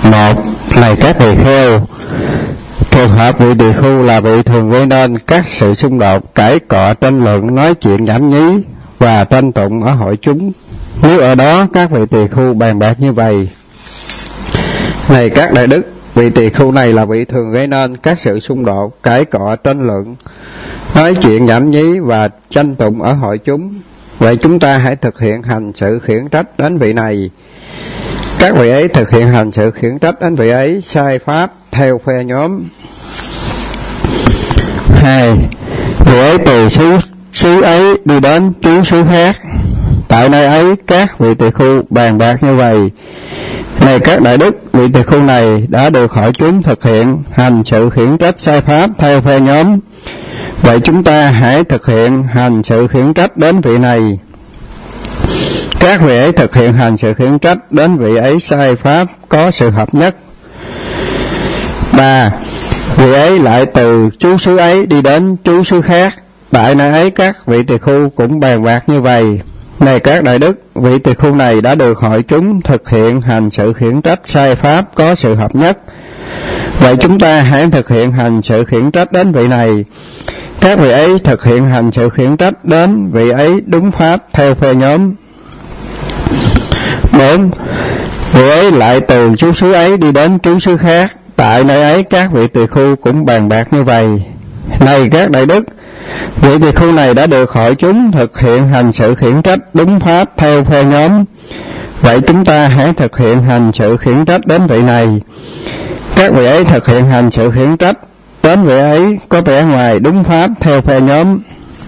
Một, này các tỳ kheo, trường hợp vị tỳ khưu là vị thường gây nên các sự xung đột, cãi cọ, tranh luận, nói chuyện nhảm nhí và tranh tụng ở hội chúng. Nếu ở đó các vị tỳ khưu bàn bạc như vậy: này các đại đức, vị tỳ khưu này là vị thường gây nên các sự xung đột, cãi cọ, tranh luận, nói chuyện nhảm nhí và tranh tụng ở hội chúng. Vậy chúng ta hãy thực hiện hành sự khiển trách đến vị này. Các vị ấy thực hiện hành sự khiển trách đến vị ấy sai pháp theo phe nhóm. 2. Vị ấy từ xứ ấy đi đến trú xứ khác. Tại nơi ấy các vị tỳ khưu bàn bạc như vậy: này các đại đức, vị tỳ khưu này đã được hội chúng thực hiện hành sự khiển trách sai pháp theo phe nhóm. Vậy chúng ta hãy thực hiện hành sự khiển trách đến vị này. Các vị ấy thực hiện hành sự khiển trách đến vị ấy sai pháp có sự hợp nhất. 3. Vị ấy lại từ trú xứ ấy đi đến trú xứ khác. Tại nơi ấy các vị tỳ khưu cũng bàn bạc như vậy: này các đại đức, vị tỳ khưu này đã được hội chúng thực hiện hành sự khiển trách sai pháp có sự hợp nhất. Vậy chúng ta hãy thực hiện hành sự khiển trách đến vị này. Các vị ấy thực hiện hành sự khiển trách đến vị ấy đúng pháp theo phe nhóm. 4. Vị ấy lại từ trú xứ ấy đi đến trú xứ khác. Tại nơi ấy các vị tỳ khưu cũng bàn bạc như vậy: này các đại đức, vị tỳ khưu này đã được hội chúng thực hiện hành sự khiển trách đúng pháp theo phe nhóm. Vậy chúng ta hãy thực hiện hành sự khiển trách đến vị này. Các vị ấy thực hiện hành sự khiển trách đến vị ấy có vẻ ngoài đúng pháp theo phe nhóm.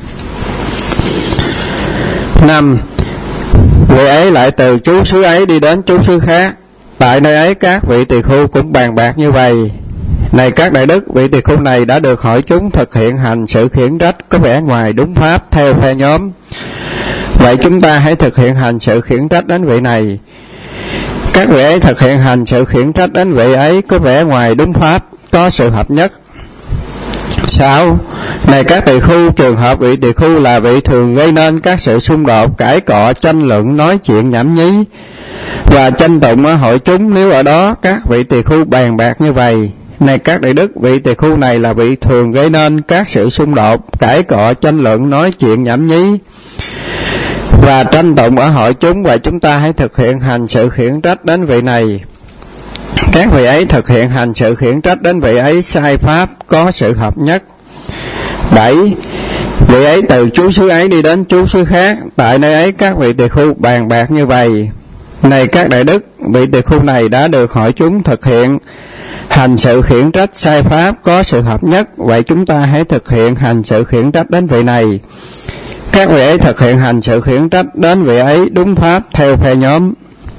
5. Vị ấy lại từ trú xứ ấy đi đến trú xứ khác. Tại nơi ấy các vị tỳ khưu cũng bàn bạc như vậy: này các đại đức, vị tỳ khưu này đã được hội chúng thực hiện hành sự khiển trách có vẻ ngoài đúng pháp theo phe nhóm. Vậy chúng ta hãy thực hiện hành sự khiển trách đến vị này. Các vị ấy thực hiện hành sự khiển trách đến vị ấy có vẻ ngoài đúng pháp có sự hợp nhất. 6. Này các tỳ khưu, trường hợp vị tỳ khưu là vị thường gây nên các sự xung đột, cãi cọ, tranh luận, nói chuyện nhảm nhí và tranh tụng ở hội chúng. Nếu ở đó các vị tỳ khưu bàn bạc như vậy: này các đại đức, vị tỳ khưu này là vị thường gây nên các sự xung đột, cãi cọ, tranh luận, nói chuyện nhảm nhí và tranh tụng ở hội chúng. Và chúng ta hãy thực hiện hành sự khiển trách đến vị này. Các vị ấy thực hiện hành sự khiển trách đến vị ấy sai pháp có sự hợp nhất. 7. Vị ấy từ trú xứ ấy đi đến trú xứ khác. Tại nơi ấy các vị tỳ khưu bàn bạc như vậy: này các đại đức, vị tỳ khưu này đã được hội chúng thực hiện hành sự khiển trách sai pháp có sự hợp nhất. Vậy chúng ta hãy thực hiện hành sự khiển trách đến vị này. Các vị ấy thực hiện hành sự khiển trách đến vị ấy đúng pháp theo phe nhóm.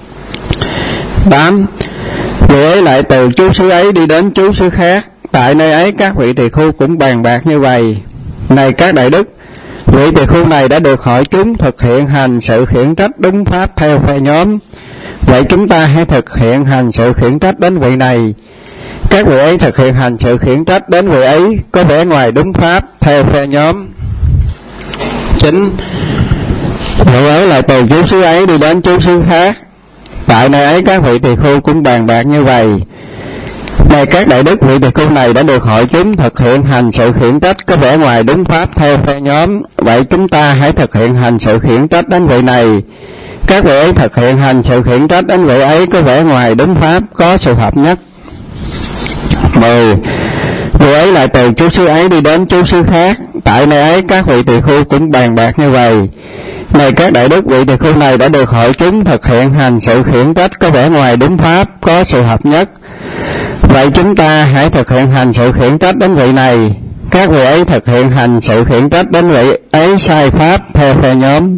8. Vị ấy lại từ trú xứ ấy đi đến trú xứ khác. Tại nơi ấy các vị tỳ khưu cũng bàn bạc như vậy: này các đại đức, vị tỳ khưu này đã được hội chúng thực hiện hành sự khiển trách đúng pháp theo phe nhóm. Vậy chúng ta hãy thực hiện hành sự khiển trách đến vị này. Các vị ấy thực hiện hành sự khiển trách đến vị ấy có vẻ ngoài đúng pháp theo phe nhóm. 9. Vị ấy lại từ trú xứ ấy đi đến trú xứ khác. Tại nơi ấy các vị tỳ khưu cũng bàn bạc như vậy: này các đại đức, vị tỳ khưu này đã được hội chúng thực hiện hành sự khiển trách có vẻ ngoài đúng pháp theo phe nhóm. Vậy chúng ta hãy thực hiện hành sự khiển trách đến vị này. Các vị ấy thực hiện hành sự khiển trách đến vị ấy có vẻ ngoài đúng pháp có sự hợp nhất. 10. Vị ấy lại từ trú xứ ấy đi đến trú xứ khác. Tại nơi ấy các vị tỳ khưu cũng bàn bạc như vậy: này các đại đức, vị tỳ khưu này đã được hội chúng thực hiện hành sự khiển trách có vẻ ngoài đúng pháp có sự hợp nhất. Vậy chúng ta hãy thực hiện hành sự khiển trách đến vị này. Các vị ấy thực hiện hành sự khiển trách đến vị ấy sai pháp theo phe nhóm.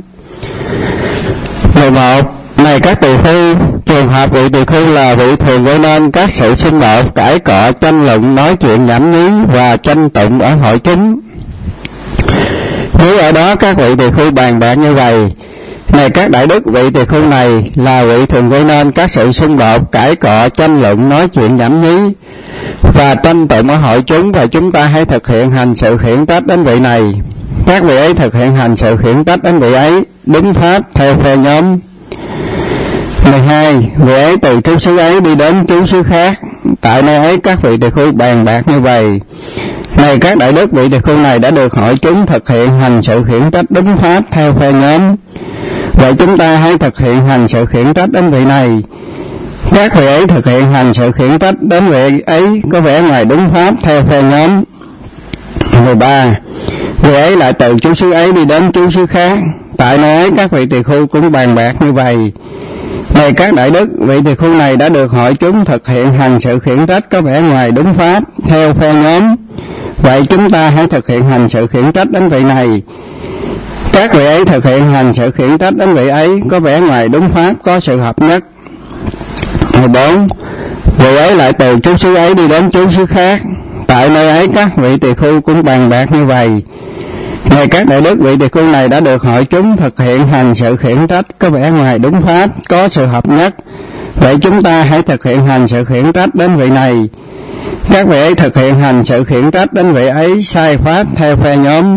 11. Này các tỳ khưu, trường hợp vị tỳ khưu là vị thường gây nên các sự xung đột, cãi cọ, tranh luận, nói chuyện nhảm nhí và tranh tụng ở hội chúng. Nếu ở đó các vị tỳ khưu bàn bạc như vậy: này các đại đức, vị tỳ khưu này là vị thường gây nên các sự xung đột, cãi cọ, tranh luận, nói chuyện nhảm nhí và tranh tụng ở hội chúng. Và chúng ta hãy thực hiện hành sự khiển trách đến vị này. Các vị ấy thực hiện hành sự khiển trách đến vị ấy đúng pháp theo phe nhóm. 12. Vị ấy từ trú xứ ấy đi đến trú xứ khác, tại nơi ấy các vị tỳ khưu bàn bạc như vậy: này các đại đức, vị tỳ khưu này đã được hội chúng thực hiện hành sự khiển trách đúng pháp theo phe nhóm. Vậy chúng ta hãy thực hiện hành sự khiển trách đến vị này. Các vị ấy thực hiện hành sự khiển trách đến vị ấy có vẻ ngoài đúng pháp theo phe nhóm. 13. Vị ấy lại từ trú xứ ấy đi đến trú xứ khác, tại nơi ấy các vị tỳ khưu cũng bàn bạc như vậy: này các đại đức, vị tỳ khưu này đã được hội chúng thực hiện hành sự khiển trách có vẻ ngoài đúng pháp theo phe nhóm. Vậy chúng ta hãy thực hiện hành sự khiển trách đến vị này. Các vị ấy thực hiện hành sự khiển trách đến vị ấy có vẻ ngoài đúng pháp, có sự hợp nhất. 14. Vị ấy lại từ trú xứ ấy đi đến trú xứ khác, tại nơi ấy các vị tỳ khưu cũng bàn bạc như vậy: này các đại đức, vị tỳ khưu này đã được hội chúng thực hiện hành sự khiển trách có vẻ ngoài đúng pháp, có sự hợp nhất. Vậy chúng ta hãy thực hiện hành sự khiển trách đến vị này. Các vị ấy thực hiện hành sự khiển trách đến vị ấy sai pháp theo phe nhóm.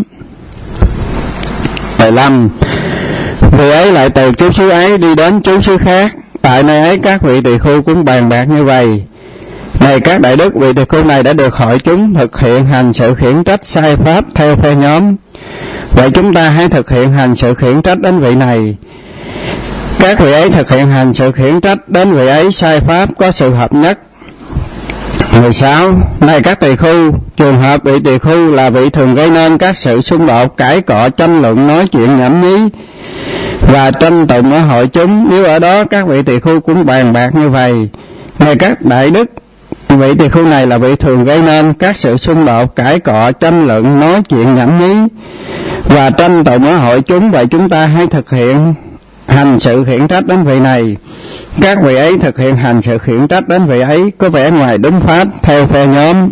15. Vị ấy lại từ trú xứ ấy đi đến trú xứ khác, tại nơi ấy các vị tỳ khưu cũng bàn bạc như vậy: này các đại đức, vị tỳ khưu này đã được hội chúng thực hiện hành sự khiển trách sai pháp theo phe nhóm. Vậy chúng ta hãy thực hiện hành sự khiển trách đến vị này. Các vị ấy thực hiện hành sự khiển trách đến vị ấy sai pháp, có sự hợp nhất. 16. Này các tỳ khưu, trường hợp vị tỳ khưu là vị thường gây nên các sự xung đột, cãi cọ, tranh luận, nói chuyện nhảm nhí và tranh tụng ở hội chúng, nếu ở đó các vị tỳ khưu cũng bàn bạc như vậy: này các đại đức, vị tỳ khưu này là vị thường gây nên các sự xung đột, cãi cọ, tranh luận, nói chuyện nhảm nhí và tranh tụng ở hội chúng. Vậy chúng ta hãy thực hiện hành sự khiển trách đến vị này. Các vị ấy thực hiện hành sự khiển trách đến vị ấy có vẻ ngoài đúng pháp theo phe nhóm.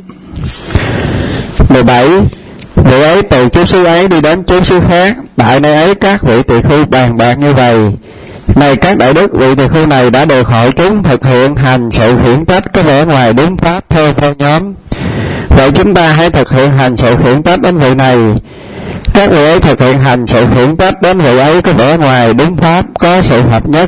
17. Vị ấy từ trú xứ ấy đi đến trú xứ khác, tại nơi ấy các vị tỳ khưu bàn bạc như vậy: này các đại đức, vị tỳ khưu này đã được hội chúng thực hiện hành sự khiển trách có vẻ ngoài đúng pháp theo phe nhóm. Vậy chúng ta hãy thực hiện hành sự khiển trách đến vị này. Các vị ấy thực hiện hành sự khiển trách đến vị ấy có vẻ ngoài đúng pháp, có sự hợp nhất.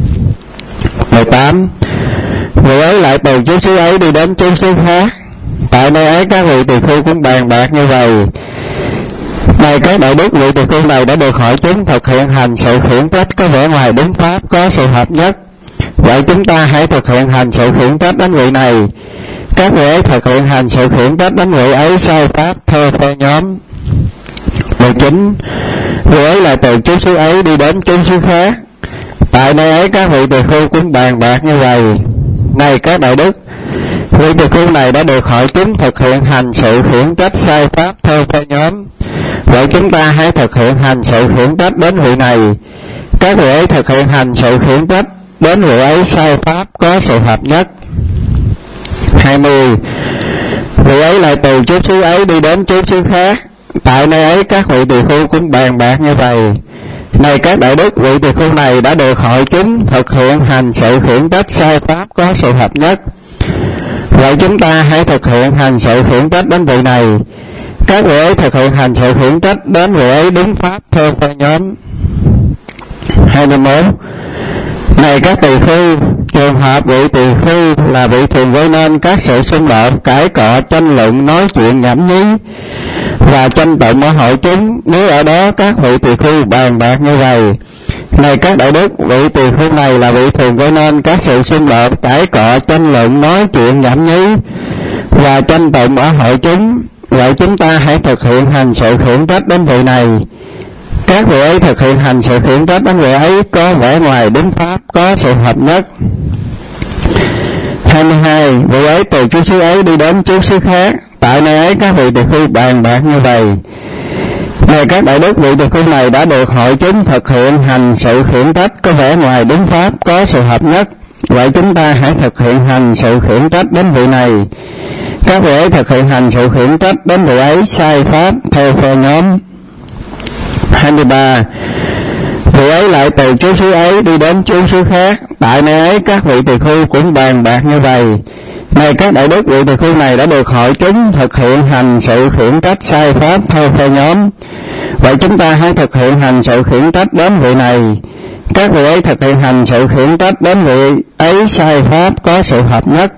18. Vị ấy lại từ trú xứ ấy đi đến trú xứ khác, tại nơi ấy các vị tỳ khưu cũng bàn bạc như vậy: này các đại đức, vị tỳ khưu này đã được hội chúng thực hiện hành sự khiển trách có vẻ ngoài đúng pháp, có sự hợp nhất. Vậy chúng ta hãy thực hiện hành sự khiển trách đến vị này. Các vị ấy thực hiện hành sự khiển trách đến vị ấy sai pháp theo phe nhóm. 19. Vị ấy lại từ trú xứ ấy đi đến trú xứ khác, tại nơi ấy các vị tỳ khưu cũng bàn bạc như vậy: này các đại đức, vị tỳ khưu này đã được hội chúng thực hiện hành sự khiển trách sai pháp theo phe nhóm. Vậy chúng ta hãy thực hiện hành sự khiển trách đến vị này. Các vị ấy thực hiện hành sự khiển trách đến vị ấy sai pháp, có sự hợp nhất. 20. Vị ấy lại từ trú xứ ấy đi đến trú xứ khác, tại nơi ấy các vị tỳ khưu cũng bàn bạc như vậy: này các đại đức, vị tỳ khưu này đã được hội chúng thực hiện hành sự khiển trách sai pháp, có sự hợp nhất. Vậy chúng ta hãy thực hiện hành sự khiển trách đến vị này. Các vị ấy thực hiện hành sự khiển trách đến vị ấy đúng pháp theo phe nhóm. 21. Này các tỳ khưu, trường hợp vị tỳ khưu là vị thường gây nên các sự xung đột, cãi cọ, tranh luận, nói chuyện nhảm nhí và tranh tụng ở hội chúng, nếu ở đó các vị tỳ khưu bàn bạc như vậy: này các đại đức, vị tỳ khưu này là vị thường gây nên các sự xung đột, cãi cọ, tranh luận, nói chuyện nhảm nhí và tranh tụng ở hội chúng. Vậy chúng ta hãy thực hiện hành sự khiển trách đến vị này. Các vị ấy thực hiện hành sự khiển trách đến vị ấy có vẻ ngoài đúng pháp, có sự hợp nhất. 22. Vị ấy từ trú xứ ấy đi đến trú xứ khác, tại nơi ấy các vị tỳ khưu bàn bạc như vậy: này các đại đức, vị tỳ khưu này đã được hội chúng thực hiện hành sự khiển trách có vẻ ngoài đúng pháp, có sự hợp nhất. Vậy chúng ta hãy thực hiện hành sự khiển trách đến vị này. Các vị ấy thực hiện hành sự khiển trách đến vị ấy sai pháp theo phe nhóm. 23. Vị ấy lại từ trú xứ ấy đi đến trú xứ khác, tại nơi ấy các vị tỳ khưu cũng bàn bạc như vậy: này các đại đức, vị tỳ khưu này đã được hội chúng thực hiện hành sự khiển trách sai pháp theo phe nhóm. Vậy chúng ta hãy thực hiện hành sự khiển trách đến vị này. Các vị ấy thực hiện hành sự khiển trách đến vị ấy sai pháp có sự hợp nhất.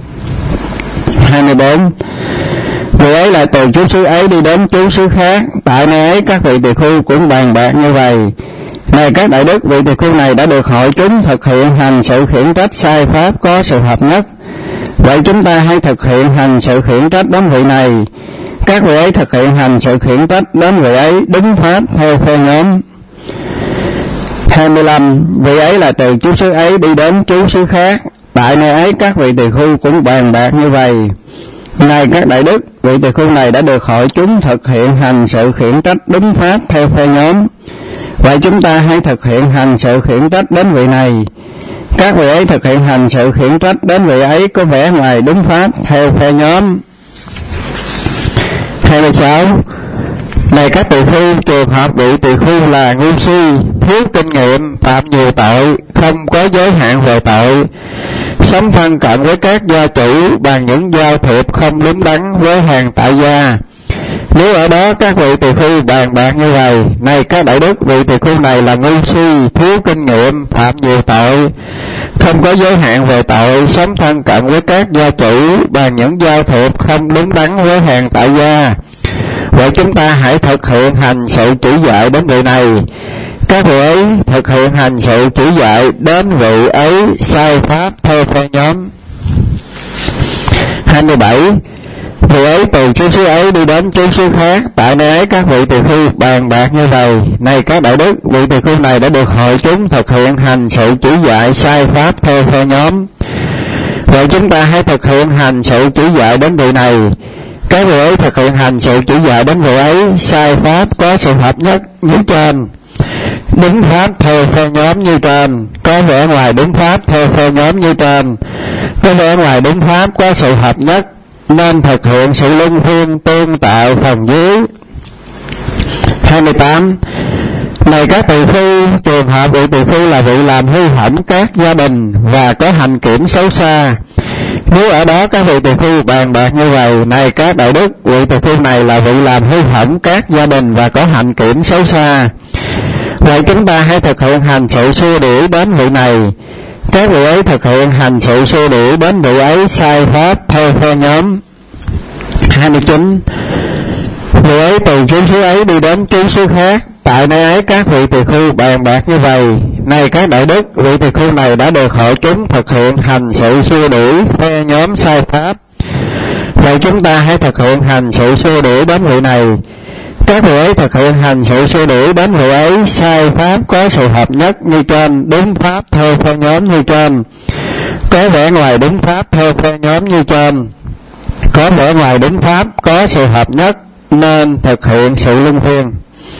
24. Vị ấy lại từ chú xứ ấy đi đến chú xứ khác, tại nơi ấy các vị tỳ khưu cũng bàn bạc như vậy. Này các đại đức, vị tỳ khưu này đã được hội chúng thực hiện hành sự khiển trách sai pháp có sự hợp nhất. Vậy chúng ta hãy thực hiện hành sự khiển trách đến vị này. Các vị ấy thực hiện hành sự khiển trách đến vị ấy đúng pháp theo phe nhóm. 25. Vị ấy là từ chú xứ ấy đi đến chú xứ khác, tại nơi ấy các vị tỳ khưu cũng bàn bạc như vậy. Này các đại đức, vị tỳ khưu này đã được hội chúng thực hiện hành sự khiển trách đúng pháp theo phe nhóm. Vậy chúng ta hãy thực hiện hành sự khiển trách đến vị này. Các vị ấy thực hiện hành sự khiển trách đến vị ấy có vẻ ngoài đúng pháp theo phe nhóm. 26. Này các tỳ khưu, trường hợp vị tỳ khưu là ngu si, thiếu kinh nghiệm, phạm nhiều tội, không có giới hạn về tội, sống thân cận với các gia chủ bằng những giao thiệp không đúng đắn với hàng tại gia. Nếu ở đó các vị tỳ khưu bàn bạc như vậy, này các đại đức, vị tỳ khưu này là ngu si, thiếu kinh nghiệm, phạm nhiều tội, không có giới hạn về tội, sống thân cận với các gia chủ bằng những giao thiệp không đúng đắn với hàng tại gia. Vậy chúng ta hãy thực hiện hành sự chỉ dạy đến vị này. Các vị ấy thực hiện hành sự chỉ dạy đến vị ấy sai pháp theo phe nhóm. 27. Vị ấy từ chú xứ ấy đi đến chú xứ khác, tại nơi ấy các vị tỳ khưu bàn bạc như vậy. Này các đại đức, vị tỳ khưu này đã được hội chúng thực hiện hành sự chỉ dạy sai pháp theo phe nhóm. Vậy chúng ta hãy thực hiện hành sự chỉ dạy đến vị này. Các vị ấy thực hiện hành sự chỉ dạy đến vị ấy sai pháp có sự hợp nhất như trên, đúng pháp theo phe nhóm như trên, có vẻ ngoài đúng pháp theo phe nhóm như trên, có vẻ ngoài đúng pháp có sự hợp nhất, nên thực hiện sự luân phiên tương tạo phần dưới. 28. Này các tỳ khưu, trường hợp vị tỳ khưu là vị làm hư hỏng các gia đình và có hành kiểm xấu xa. Nếu ở đó các vị tỳ khưu bàn bạc như vậy, này các đại đức, vị tỳ khưu này là vị làm hư hỏng các gia đình và có hành kiểm xấu xa. Vậy chúng ta hãy thực hiện hành sự xua đuổi đến vị này. Các vị ấy thực hiện hành sự xua đuổi đến vị ấy sai pháp theo phe nhóm. 29. Vị ấy từ chú xứ ấy đi đến chú xứ khác, tại nơi ấy các vị tỳ khưu bàn bạc như vậy. Này các đại đức, vị tỳ khưu này đã được hội chúng thực hiện hành sự xua đuổi phe nhóm sai pháp. Vậy chúng ta hãy thực hiện hành sự xua đuổi đến vị này. Các vị ấy thực hiện hành sự xua đuổi đến vị ấy sai pháp có sự hợp nhất như trên, đúng pháp theo phe nhóm như trên, có vẻ ngoài đúng pháp theo phe nhóm như trên, có vẻ ngoài đúng pháp có sự hợp nhất, nên thực hiện sự luân phiên.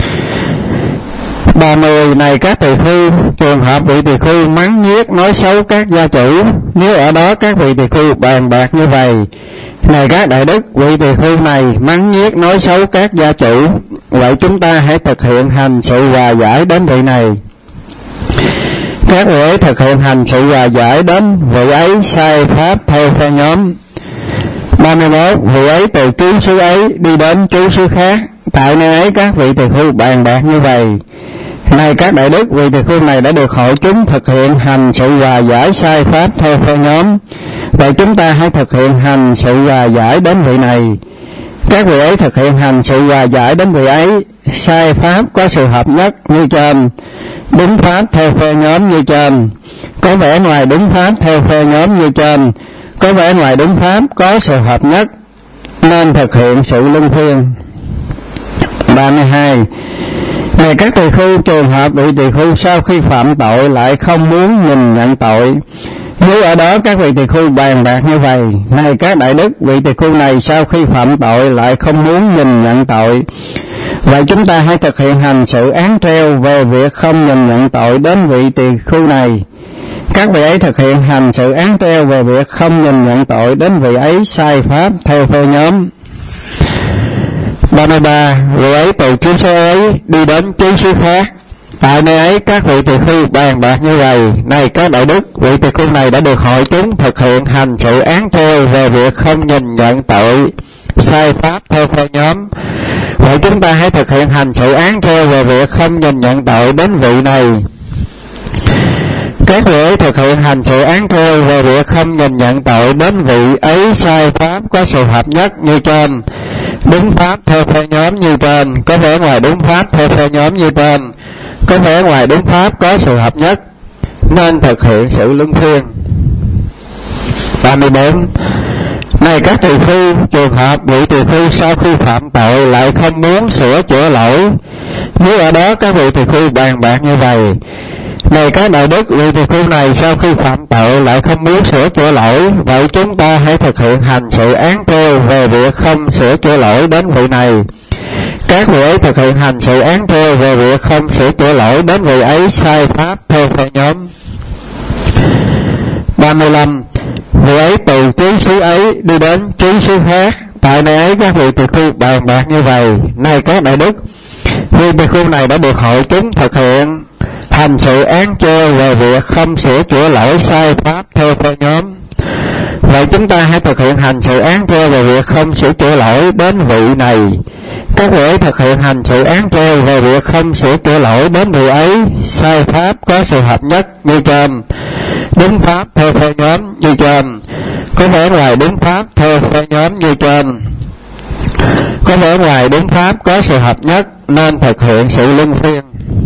30. Này các tỳ khưu, trường hợp vị tỳ khưu mắng nhiếc nói xấu các gia chủ, nếu ở đó các vị tỳ khưu bàn bạc như vậy, này các đại đức, vị tỳ khưu này mắng nhiếc nói xấu các gia chủ, vậy chúng ta hãy thực hiện hành sự hòa giải đến vị này. Các vị ấy thực hiện hành sự hòa giải đến vị ấy sai pháp theo phe nhóm. 31. Vị ấy từ chú xứ ấy đi đến chú xứ khác, tại nơi ấy các vị tỳ khưu bàn bạc như vậy. Này các đại đức, vị tỳ khưu này đã được hội chúng thực hiện hành sự hòa giải sai pháp theo phe nhóm. Vậy chúng ta hãy thực hiện hành sự hòa giải đến vị này. Các vị ấy thực hiện hành sự hòa giải đến vị ấy sai pháp có sự hợp nhất như trên, đúng pháp theo phe nhóm như trên, có vẻ ngoài đúng pháp theo phe nhóm như trên, có vẻ ngoài đúng pháp có sự hợp nhất, nên thực hiện sự luân phiên. 32. Này các tỳ khưu, trường hợp vị tỳ khưu sau khi phạm tội lại không muốn nhìn nhận tội, nếu ở đó các vị tỳ khưu bàn bạc như vậy, này các đại đức, vị tỳ khưu này sau khi phạm tội lại không muốn nhìn nhận tội, vậy chúng ta hãy thực hiện hành sự án treo về việc không nhìn nhận tội đến vị tỳ khưu này. Các vị ấy thực hiện hành sự án treo về việc không nhìn nhận tội đến vị ấy sai pháp theo phe nhóm. 33. Vị ấy từ chú xứ ấy đi đến chú xứ khác, tại nơi ấy các vị tỳ khưu bàn bạc như vậy, này các đại đức, vị tỳ khưu này đã được hội chúng thực hiện hành sự án treo về việc không nhìn nhận tội sai pháp theo phe nhóm. Vậy chúng ta hãy thực hiện hành sự án treo về việc không nhìn nhận tội đến vị này. Các vị ấy thực hiện hành sự án thưa về việc không nhìn nhận tội đến vị ấy sai pháp có sự hợp nhất như trên, đúng pháp theo phe nhóm như trên, có vẻ ngoài đúng pháp theo phe nhóm như trên, có vẻ ngoài đúng pháp có sự hợp nhất, nên thực hiện sự luân phiên. 34. Này các tỳ khưu, trường hợp vị tỳ khưu sau khi phạm tội lại không muốn sửa chữa lỗi, nếu ở đó các vị tỳ khưu bàn bạc như vậy: này các đại đức, vị tỳ khưu này sau khi phạm tội lại không muốn sửa chữa lỗi, vậy chúng ta hãy thực hiện hành sự án treo về việc không sửa chữa lỗi đến vị này. Các vị ấy thực hiện hành sự án treo về việc không sửa chữa lỗi đến vị ấy sai pháp theo phe nhóm. 35. Vị ấy từ trú xứ ấy đi đến trú xứ khác, tại nơi ấy các vị tỳ khưu bàn bạc như vậy: này các đại đức, vị tỳ khưu này đã được hội chúng thực hiện hành sự án treo về việc không sửa chữa lỗi sai pháp theo phe nhóm. Vậy chúng ta hãy thực hiện hành sự án treo về việc không sửa chữa lỗi đến vị này. Các vị ấy thực hiện hành sự án treo về việc không sửa chữa lỗi đến vị ấy sai pháp có sự hợp nhất như trên, đúng pháp theo phe nhóm như trên, có vẻ ngoài đúng pháp theo phe nhóm như trên, có vẻ ngoài đúng pháp có sự hợp nhất, nên thực hiện sự luân phiên.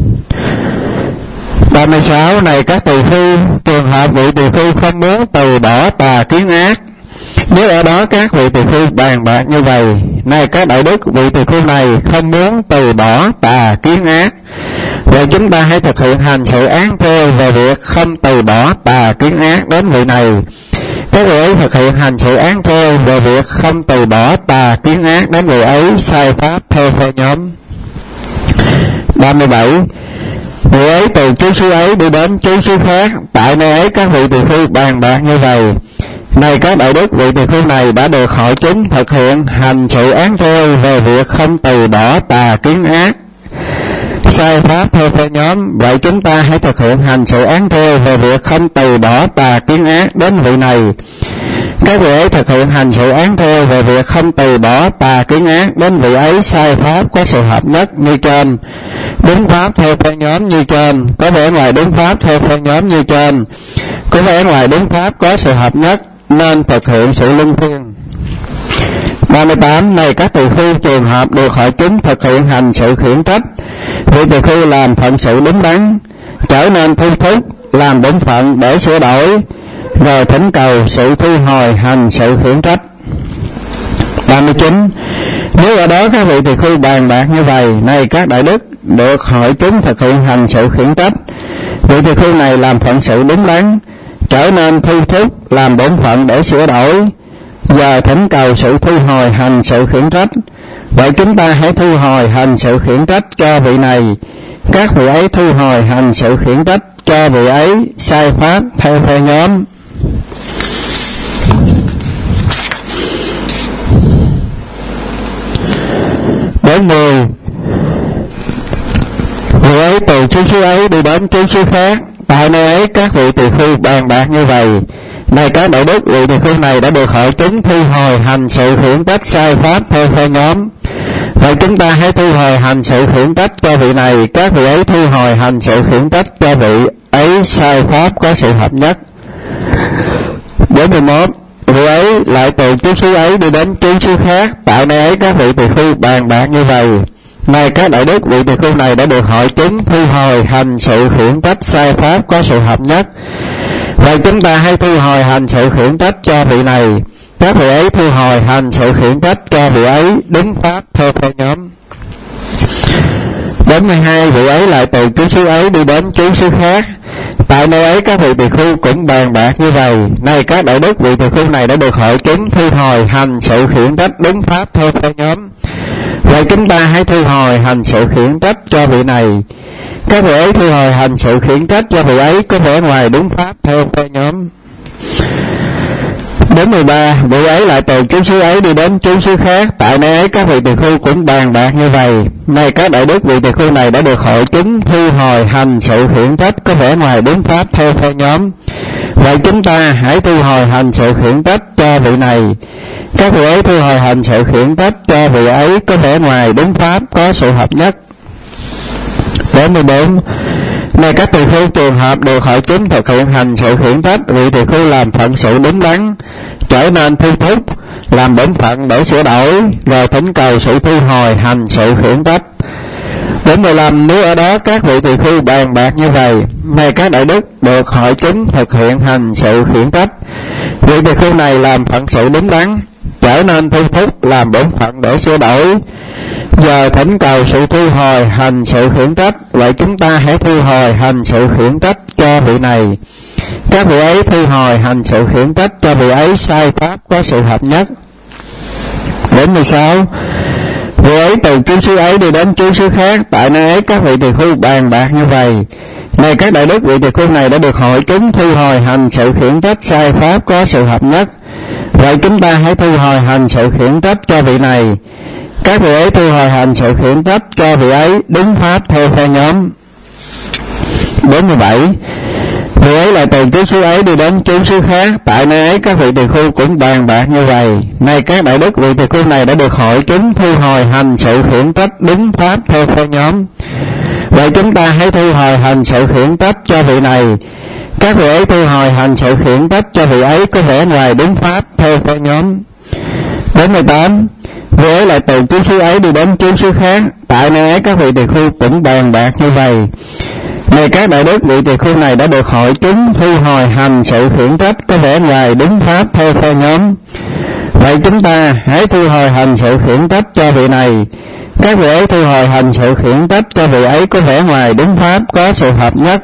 36. Này các tỳ khưu, trường hợp vị tỳ khưu không muốn từ bỏ tà kiến ác, nếu ở đó các vị tỳ khưu bàn bạc như vậy: này các đại đức, vị tỳ khưu này không muốn từ bỏ tà kiến ác, vậy chúng ta hãy thực hiện hành sự án treo về việc không từ bỏ tà kiến ác đến vị này. Các vị ấy thực hiện hành sự án treo về việc không từ bỏ tà kiến ác đến vị ấy sai pháp theo phe nhóm. 37. Vị ấy từ trú xứ ấy đi đến trú xứ khác, tại nơi ấy các vị tỳ khưu bàn bạc như vậy: này các đại đức, vị tỳ khưu này đã được hội chúng thực hiện hành sự án treo về việc không từ bỏ tà kiến ác sai pháp theo phe nhóm, vậy chúng ta hãy thực hiện hành sự án treo về việc không từ bỏ tà kiến ác đến vị này. Các vị ấy thực hiện hành sự án treo về việc không từ bỏ tà kiến ác đến vị ấy sai pháp có sự hợp nhất như trên, đúng pháp theo phe nhóm như trên, có vẻ ngoài đúng pháp theo phe nhóm như trên, có vẻ ngoài đúng pháp có sự hợp nhất, nên thực hiện sự luân phiên. 38. Này các tỳ khưu, trường hợp được hội chúng thực hiện hành sự khiển trách, vị tỳ khưu làm phận sự đúng đắn, trở nên thu thúc làm bổn phận để sửa đổi, rồi thỉnh cầu sự thu hồi hành sự khiển trách. 39. Nếu ở đó các vị tỳ khưu bàn bạc như vậy: này các đại đức, được hội chúng thực hiện hành sự khiển trách, vị tỳ khưu này làm phận sự đúng đắn, trở nên thu thúc làm bổn phận để sửa đổi, giờ thỉnh cầu sự thu hồi hành sự khiển trách, vậy chúng ta hãy thu hồi hành sự khiển trách cho vị này. Các vị ấy thu hồi hành sự khiển trách cho vị ấy sai pháp theo phe nhóm. 40. Vị ấy từ trú xứ ấy đi đến trú xứ khác, tại nơi ấy các vị tỳ khưu bàn bạc như vậy: này các đại đức, vị tỳ khưu này đã được hội chúng thu hồi hành sự khiển trách sai pháp theo phe nhóm, vậy chúng ta hãy thu hồi hành sự khiển trách cho vị này. Các vị ấy thu hồi hành sự khiển trách cho vị ấy sai pháp có sự hợp nhất. 41. Vị ấy lại từ trú xứ ấy đi đến trú xứ khác, tại nơi ấy các vị tỳ khưu bàn bạc như vậy: này các đại đức, vị tỳ khưu này đã được hội chúng thu hồi hành sự khiển trách sai pháp có sự hợp nhất, vậy chúng ta hãy thu hồi hành sự khiển trách cho vị này. Các vị ấy thu hồi hành sự khiển trách cho vị ấy đúng pháp theo phe nhóm. 42. Vị ấy lại từ trú xứ ấy đi đến trú xứ khác, tại nơi ấy các vị tỳ khưu cũng bàn bạc như vậy: này các đại đức, vị tỳ khưu này đã được hội chúng thu hồi hành sự khiển trách đúng pháp theo phe nhóm, vậy chúng ta hãy thu hồi hành sự khiển trách cho vị này. Các vị ấy thu hồi hành sự khiển trách cho vị ấy có vẻ ngoài đúng pháp theo phe nhóm. 43. Vị ấy lại từ trú xứ ấy đi đến trú xứ khác, tại nơi ấy các vị tỳ khưu cũng bàn bạc như vậy: này các đại đức, vị tỳ khưu này đã được hội chúng thu hồi hành sự khiển trách có vẻ ngoài đúng pháp theo phe nhóm, vậy chúng ta hãy thu hồi hành sự khiển trách cho vị này. Các vị ấy thu hồi hành sự khiển trách cho vị ấy có vẻ ngoài đúng pháp có sự hợp nhất. 44. Này các tỳ khưu, trường hợp được hội chúng thực hiện hành sự khiển trách, vị tỳ khưu làm phận sự đúng đắn, trở nên thu thúc, làm bổn phận để sửa đổi, rồi thỉnh cầu sự thu hồi hành sự khiển trách. 45. Nếu ở đó các vị tỳ khưu bàn bạc như vậy, này các đại đức được hội chúng thực hiện hành sự khiển trách, vị tỳ khưu này làm phận sự đúng đắn, trở nên thu thúc, làm bổn phận để sửa đổi, giờ thỉnh cầu sự thu hồi hành sự khiển trách, vậy chúng ta hãy thu hồi hành sự khiển trách cho vị này. Các vị ấy thu hồi hành sự khiển trách cho vị ấy sai pháp có sự hợp nhất. 46. Vị ấy từ chú xứ ấy đi đến chú xứ khác, tại nơi ấy các vị tỳ khưu bàn bạc như vậy, này các đại đức, vị tỳ khưu này đã được hội chúng thu hồi hành sự khiển trách sai pháp có sự hợp nhất, vậy chúng ta hãy thu hồi hành sự khiển trách cho vị này. Các vị ấy thu hồi hành sự khiển trách cho vị ấy đúng pháp theo phe nhóm. 47. Vị ấy lại từ chú xứ ấy đi đến chú xứ khác, tại nơi ấy các vị tỳ khưu cũng bàn bạc như vậy, này các đại đức, vị tỳ khưu này đã được hội chúng thu hồi hành sự khiển trách đúng pháp theo phe nhóm, vậy chúng ta hãy thu hồi hành sự khiển trách cho vị này. Các vị ấy thu hồi hành sự khiển trách cho vị ấy có vẻ ngoài đúng pháp theo phe nhóm. 48. Vị ấy lại từ chú xứ ấy đi đến chú xứ khác, tại nơi ấy các vị tỳ khưu cũng bàn bạc như vậy, này các đại đức, vị tỳ khưu này đã được hội chúng thu hồi hành sự khiển trách có vẻ ngoài đúng pháp theo phe nhóm, vậy chúng ta hãy thu hồi hành sự khiển trách cho vị này. Các vị ấy thu hồi hành sự khiển trách cho vị ấy có vẻ ngoài đúng pháp có sự hợp nhất.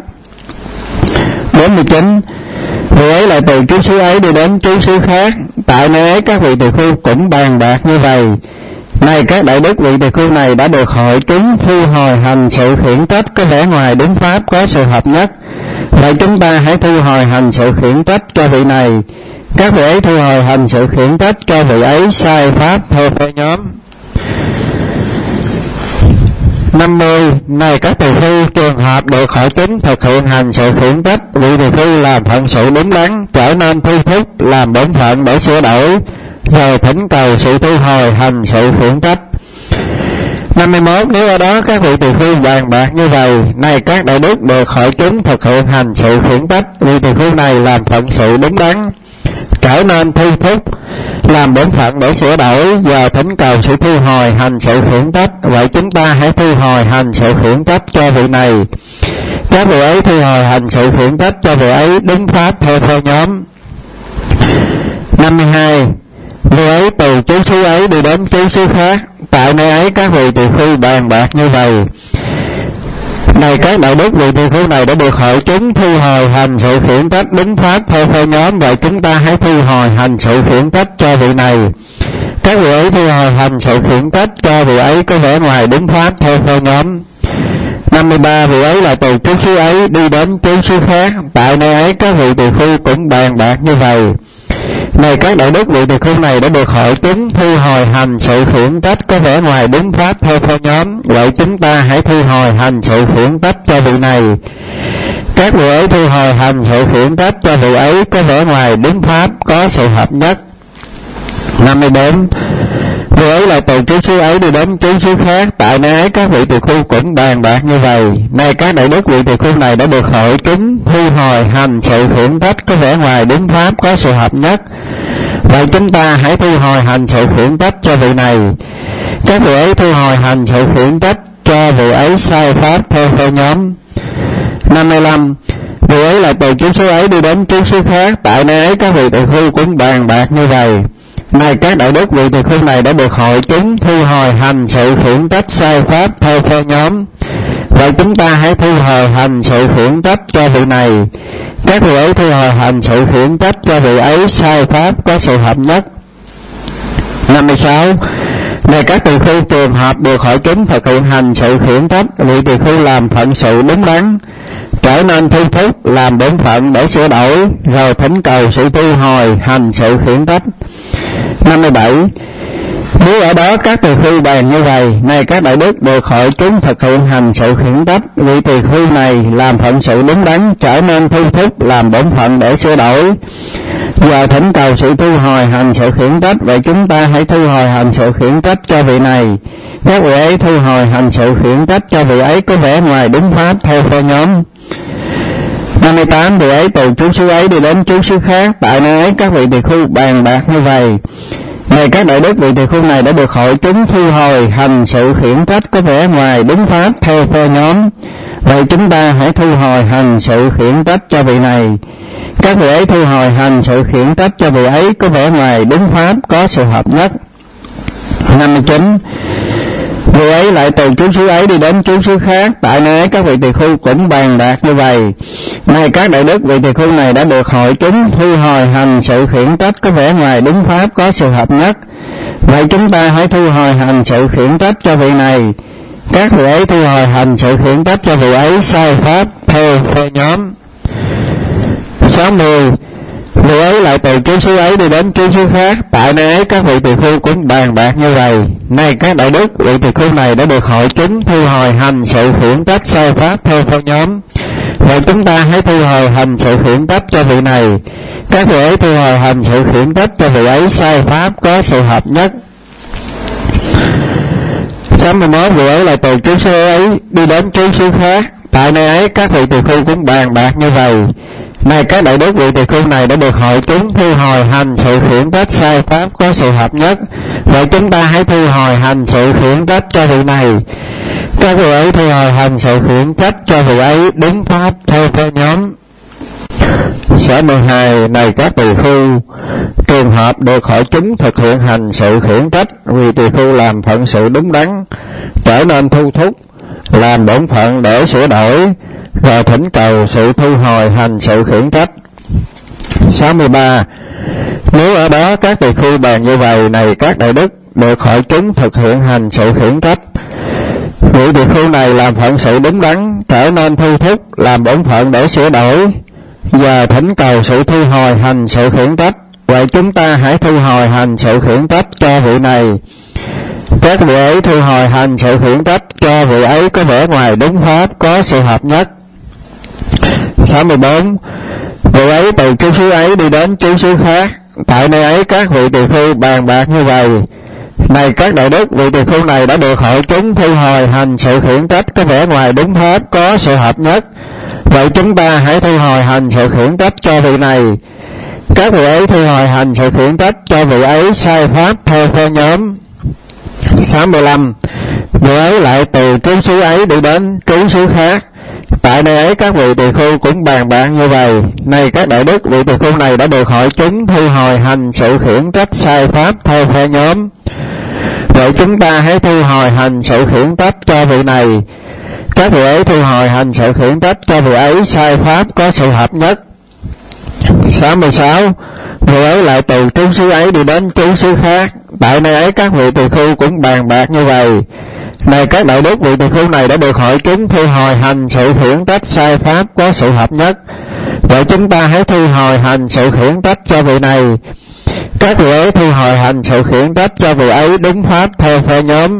49. Vị ấy lại từ chú xứ ấy đi đến chú xứ khác, tại nơi ấy các vị tỳ khưu cũng bàn bạc như vậy, này các đại đức, vị tỳ khưu này đã được hội chúng thu hồi hành sự khiển trách có vẻ ngoài đúng pháp có sự hợp nhất, vậy chúng ta hãy thu hồi hành sự khiển trách cho vị này. Các vị ấy thu hồi hành sự khiển trách cho vị ấy sai pháp theo phe nhóm. 50. Này các tỳ khưu, trường hợp được hội chúng thực hiện hành sự khiển trách, vị tỳ khưu làm phận sự đúng đắn, trở nên thu thúc, làm bổn phận để sửa đổi, rồi thỉnh cầu sự thu hồi hành sự khiển trách. 51. Nếu ở đó các vị tỳ khưu bàn bạc như vậy, này các đại đức được hội chúng thực hiện hành sự khiển trách, vị tỳ khưu này làm phận sự đúng đắn, trở nên thu thúc, làm bổn phận để sửa đổi, và thỉnh cầu sự thu hồi hành sự khiển trách, vậy chúng ta hãy thu hồi hành sự khiển trách cho vị này. Các vị ấy thu hồi hành sự khiển trách cho vị ấy đúng pháp theo phe nhóm. 52. Vị ấy từ chú xứ ấy đi đến chú xứ khác, tại nơi ấy các vị tỳ khưu bàn bạc như vậy, này các đại đức, vị tỳ khưu này đã được hội chúng thu hồi hành sự khiển trách đúng pháp theo phe nhóm, vậy chúng ta hãy thu hồi hành sự khiển trách cho vị này. Các vị ấy thu hồi hành sự khiển trách cho vị ấy có vẻ ngoài đúng pháp theo phe nhóm. 53. Vị ấy là từ chú xứ ấy đi đến chú xứ khác, tại nơi ấy các vị tỳ khưu cũng bàn bạc như vậy, này các đại đức, vị tỳ khưu này đã được hội chúng thu hồi hành sự khiển trách có vẻ ngoài đúng pháp theo phe nhóm, vậy chúng ta hãy thu hồi hành sự khiển trách cho vị này. Các vị ấy thu hồi hành sự khiển trách cho vị ấy có vẻ ngoài đúng pháp có sự hợp nhất. 54. Vị ấy là từ chú xứ ấy đi đến chú xứ khác, tại nơi ấy các vị tỳ khưu cũng bàn bạc như vậy, này các đại đức, vị tỳ khưu này đã được hội chúng thu hồi hành sự khiển trách có vẻ ngoài đúng pháp có sự hợp nhất, vậy chúng ta hãy thu hồi hành sự khiển trách cho vị này. Các vị ấy thu hồi hành sự khiển trách cho vị ấy sai pháp theo phe nhóm. 55. Vị ấy là từ chú xứ ấy đi đến chú xứ khác, tại nơi ấy các vị tỳ khưu cũng bàn bạc như vậy, này các đại đức, vị tỳ khưu này đã được hội chúng thu hồi hành sự khiển trách sai pháp theo phe nhóm, vậy chúng ta hãy thu hồi hành sự khiển trách cho vị này. Các vị ấy thu hồi hành sự khiển trách cho vị ấy sai pháp có sự hợp nhất. 56. Này các tỳ khưu, trường hợp được hội chúng thực hiện hành sự khiển trách, vị tỳ khưu làm phận sự đúng đắn, trở nên thu thúc, làm bổn phận để sửa đổi, rồi thỉnh cầu sự thu hồi hành sự khiển trách. 57. Nếu ở đó các tỳ khưu bàn như vậy, này các đại đức được hội chúng thực hiện hành sự khiển trách, vị tỳ khưu này làm phận sự đúng đắn, trở nên thu thúc làm bổn phận để sửa đổi và thỉnh cầu sự thu hồi hành sự khiển trách. Vậy chúng ta hãy thu hồi hành sự khiển trách cho vị này. Các vị ấy thu hồi hành sự khiển trách cho vị ấy có vẻ ngoài đúng pháp theo phe nhóm. 58. Vị ấy từ trú xứ ấy đi đến trú xứ khác, tại nơi ấy các vị tỳ khưu bàn bạc như vậy, này các đại đức, vị tỳ khưu này đã được hội chúng thu hồi hành sự khiển trách có vẻ ngoài đúng pháp theo phe nhóm. Vậy chúng ta hãy thu hồi hành sự khiển trách cho vị này. Các vị ấy thu hồi hành sự khiển trách cho vị ấy có vẻ ngoài đúng pháp, có sự hợp nhất. 59. Vị ấy lại từ trú xứ ấy đi đến trú xứ khác, tại nơi ấy các vị tỳ khưu cũng bàn bạc như vậy, này các đại đức, vị tỳ khưu này đã được hội chúng thu hồi hành sự khiển trách có vẻ ngoài đúng pháp, có sự hợp nhất. Vậy chúng ta hãy thu hồi hành sự khiển trách cho vị này. Các vị ấy thu hồi hành sự khiển trách cho vị ấy sai pháp theo phe nhóm. 60. Vị ấy lại từ trú xứ ấy đi đến trú xứ khác, tại nơi ấy các vị tỳ khưu cũng bàn bạc như vậy, này các đại đức, vị tỳ khưu này đã được hội chúng thu hồi hành sự khiển trách sai pháp theo phe nhóm. Vậy chúng ta hãy thu hồi hành sự khiển trách cho vị này. Các vị ấy thu hồi hành sự khiển trách cho vị ấy sai pháp, có sự hợp nhất. 61. Vị ấy lại từ trú xứ ấy đi đến trú xứ khác, tại nơi ấy các vị tỳ khưu cũng bàn bạc như vậy, này các đại đức, vị tỳ khưu này đã được hội chúng thu hồi hành sự khiển trách sai pháp, có sự hợp nhất. Vậy chúng ta hãy thu hồi hành sự khiển trách cho vị này. Các vị ấy thu hồi hành sự khiển trách cho vị ấy đúng pháp theo phe nhóm. 62. Này các tỳ khưu, trường hợp được hội chúng thực hiện hành sự khiển trách, vì tỳ khưu làm phận sự đúng đắn, trở nên thu thúc làm bổn phận để sửa đổi và thỉnh cầu sự thu hồi hành sự khiển trách. 63. Nếu ở đó các tỳ khưu bàn như vậy, này các đại đức được hội chúng thực hiện hành sự khiển trách, vị tỳ khưu này làm phận sự đúng đắn, trở nên thu thúc làm bổn phận để sửa đổi và thỉnh cầu sự thu hồi hành sự khiển trách. Vậy chúng ta hãy thu hồi hành sự khiển trách cho vị này. Các vị ấy thu hồi hành sự khiển trách cho vị ấy có vẻ ngoài đúng pháp, có sự hợp nhất. 64. Vị ấy từ trú xứ ấy đi đến trú xứ khác, tại nơi ấy các vị tỳ khưu bàn bạc như vậy, này các đại đức, vị tỳ khưu này đã được hội chúng thu hồi hành sự khiển trách có vẻ ngoài đúng pháp, có sự hợp nhất. Vậy chúng ta hãy thu hồi hành sự khiển trách cho vị này. Các vị ấy thu hồi hành sự khiển trách cho vị ấy sai pháp theo phe nhóm. 65. Vị ấy lại từ trú xứ ấy đi đến trú xứ khác, tại nơi ấy các vị tỳ khưu cũng bàn bạc như vậy, này các đại đức, vị tỳ khưu này đã được hội chúng thu hồi hành sự khiển trách sai pháp theo phe nhóm. Vậy chúng ta hãy thu hồi hành sự khiển trách cho vị này. Các vị ấy thu hồi hành sự khiển trách cho vị ấy sai pháp, có sự hợp nhất. 66. Vị ấy lại từ trú xứ ấy đi đến trú xứ khác, tại nơi ấy các vị tỳ khưu cũng bàn bạc như vậy, này các đại đức, vị tỳ khưu này đã được hội chúng thu hồi hành sự khiển trách sai pháp, có sự hợp nhất. Vậy chúng ta hãy thu hồi hành sự khiển trách cho vị này. Các vị ấy thu hồi hành sự khiển trách cho vị ấy đúng pháp theo phe nhóm.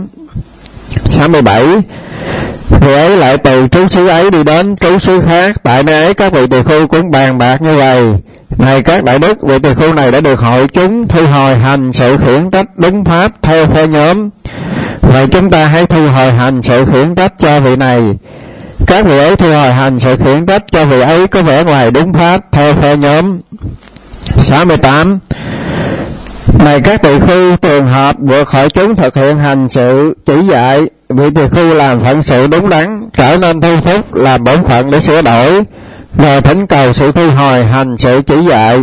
67. Vị ấy lại từ trú xứ ấy đi đến trú xứ khác, tại nơi ấy các vị tỳ khưu cũng bàn bạc như vậy, này các đại đức, vị tỳ khưu này đã được hội chúng thu hồi hành sự khiển trách đúng pháp theo phe nhóm. Vậy chúng ta hãy thu hồi hành sự khiển trách cho vị này. Các vị ấy thu hồi hành sự khiển trách cho vị ấy có vẻ ngoài đúng pháp theo phe nhóm. 68. Này các tỳ khưu, trường hợp được hội chúng thực hiện hành sự chỉ dạy, vị tỳ khưu làm phận sự đúng đắn, trở nên thu thúc làm bổn phận để sửa đổi và thỉnh cầu sự thu hồi hành sự chỉ dạy.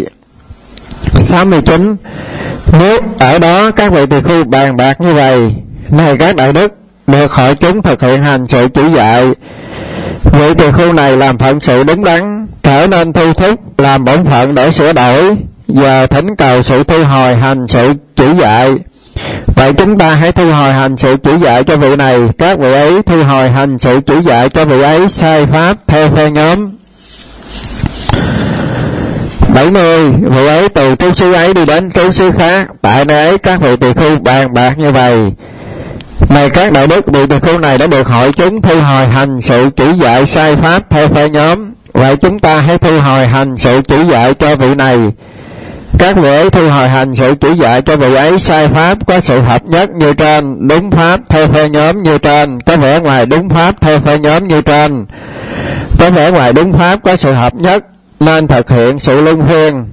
69. Nếu ở đó các vị tỳ khưu bàn bạc như vậy, này các đại đức được hội chúng thực hiện hành sự chỉ dạy, vị tỳ khưu này làm phận sự đúng đắn, trở nên thu thúc làm bổn phận để sửa đổi và thỉnh cầu sự thu hồi hành sự chỉ dạy. Vậy chúng ta hãy thu hồi hành sự chỉ dạy cho vị này. Các vị ấy thu hồi hành sự chỉ dạy cho vị ấy sai pháp theo phe nhóm. 70. Vị ấy từ trú xứ ấy đi đến trú xứ khác, tại nơi ấy các vị tỳ khưu bàn bạc như vậy. Này các đại đức, vị tỳ khưu này đã được hội chúng thu hồi hành sự chỉ dạy sai pháp theo phe nhóm. Vậy chúng ta hãy thu hồi hành sự chỉ dạy cho vị này. Các vị ấy thu hồi hành sự chỉ dạy cho vị ấy sai pháp, có sự hợp nhất như trên, đúng pháp theo phe nhóm như trên, có vẻ ngoài đúng pháp theo phe nhóm như trên. Có vẻ ngoài đúng pháp có sự hợp nhất, nên thực hiện sự luân phiên.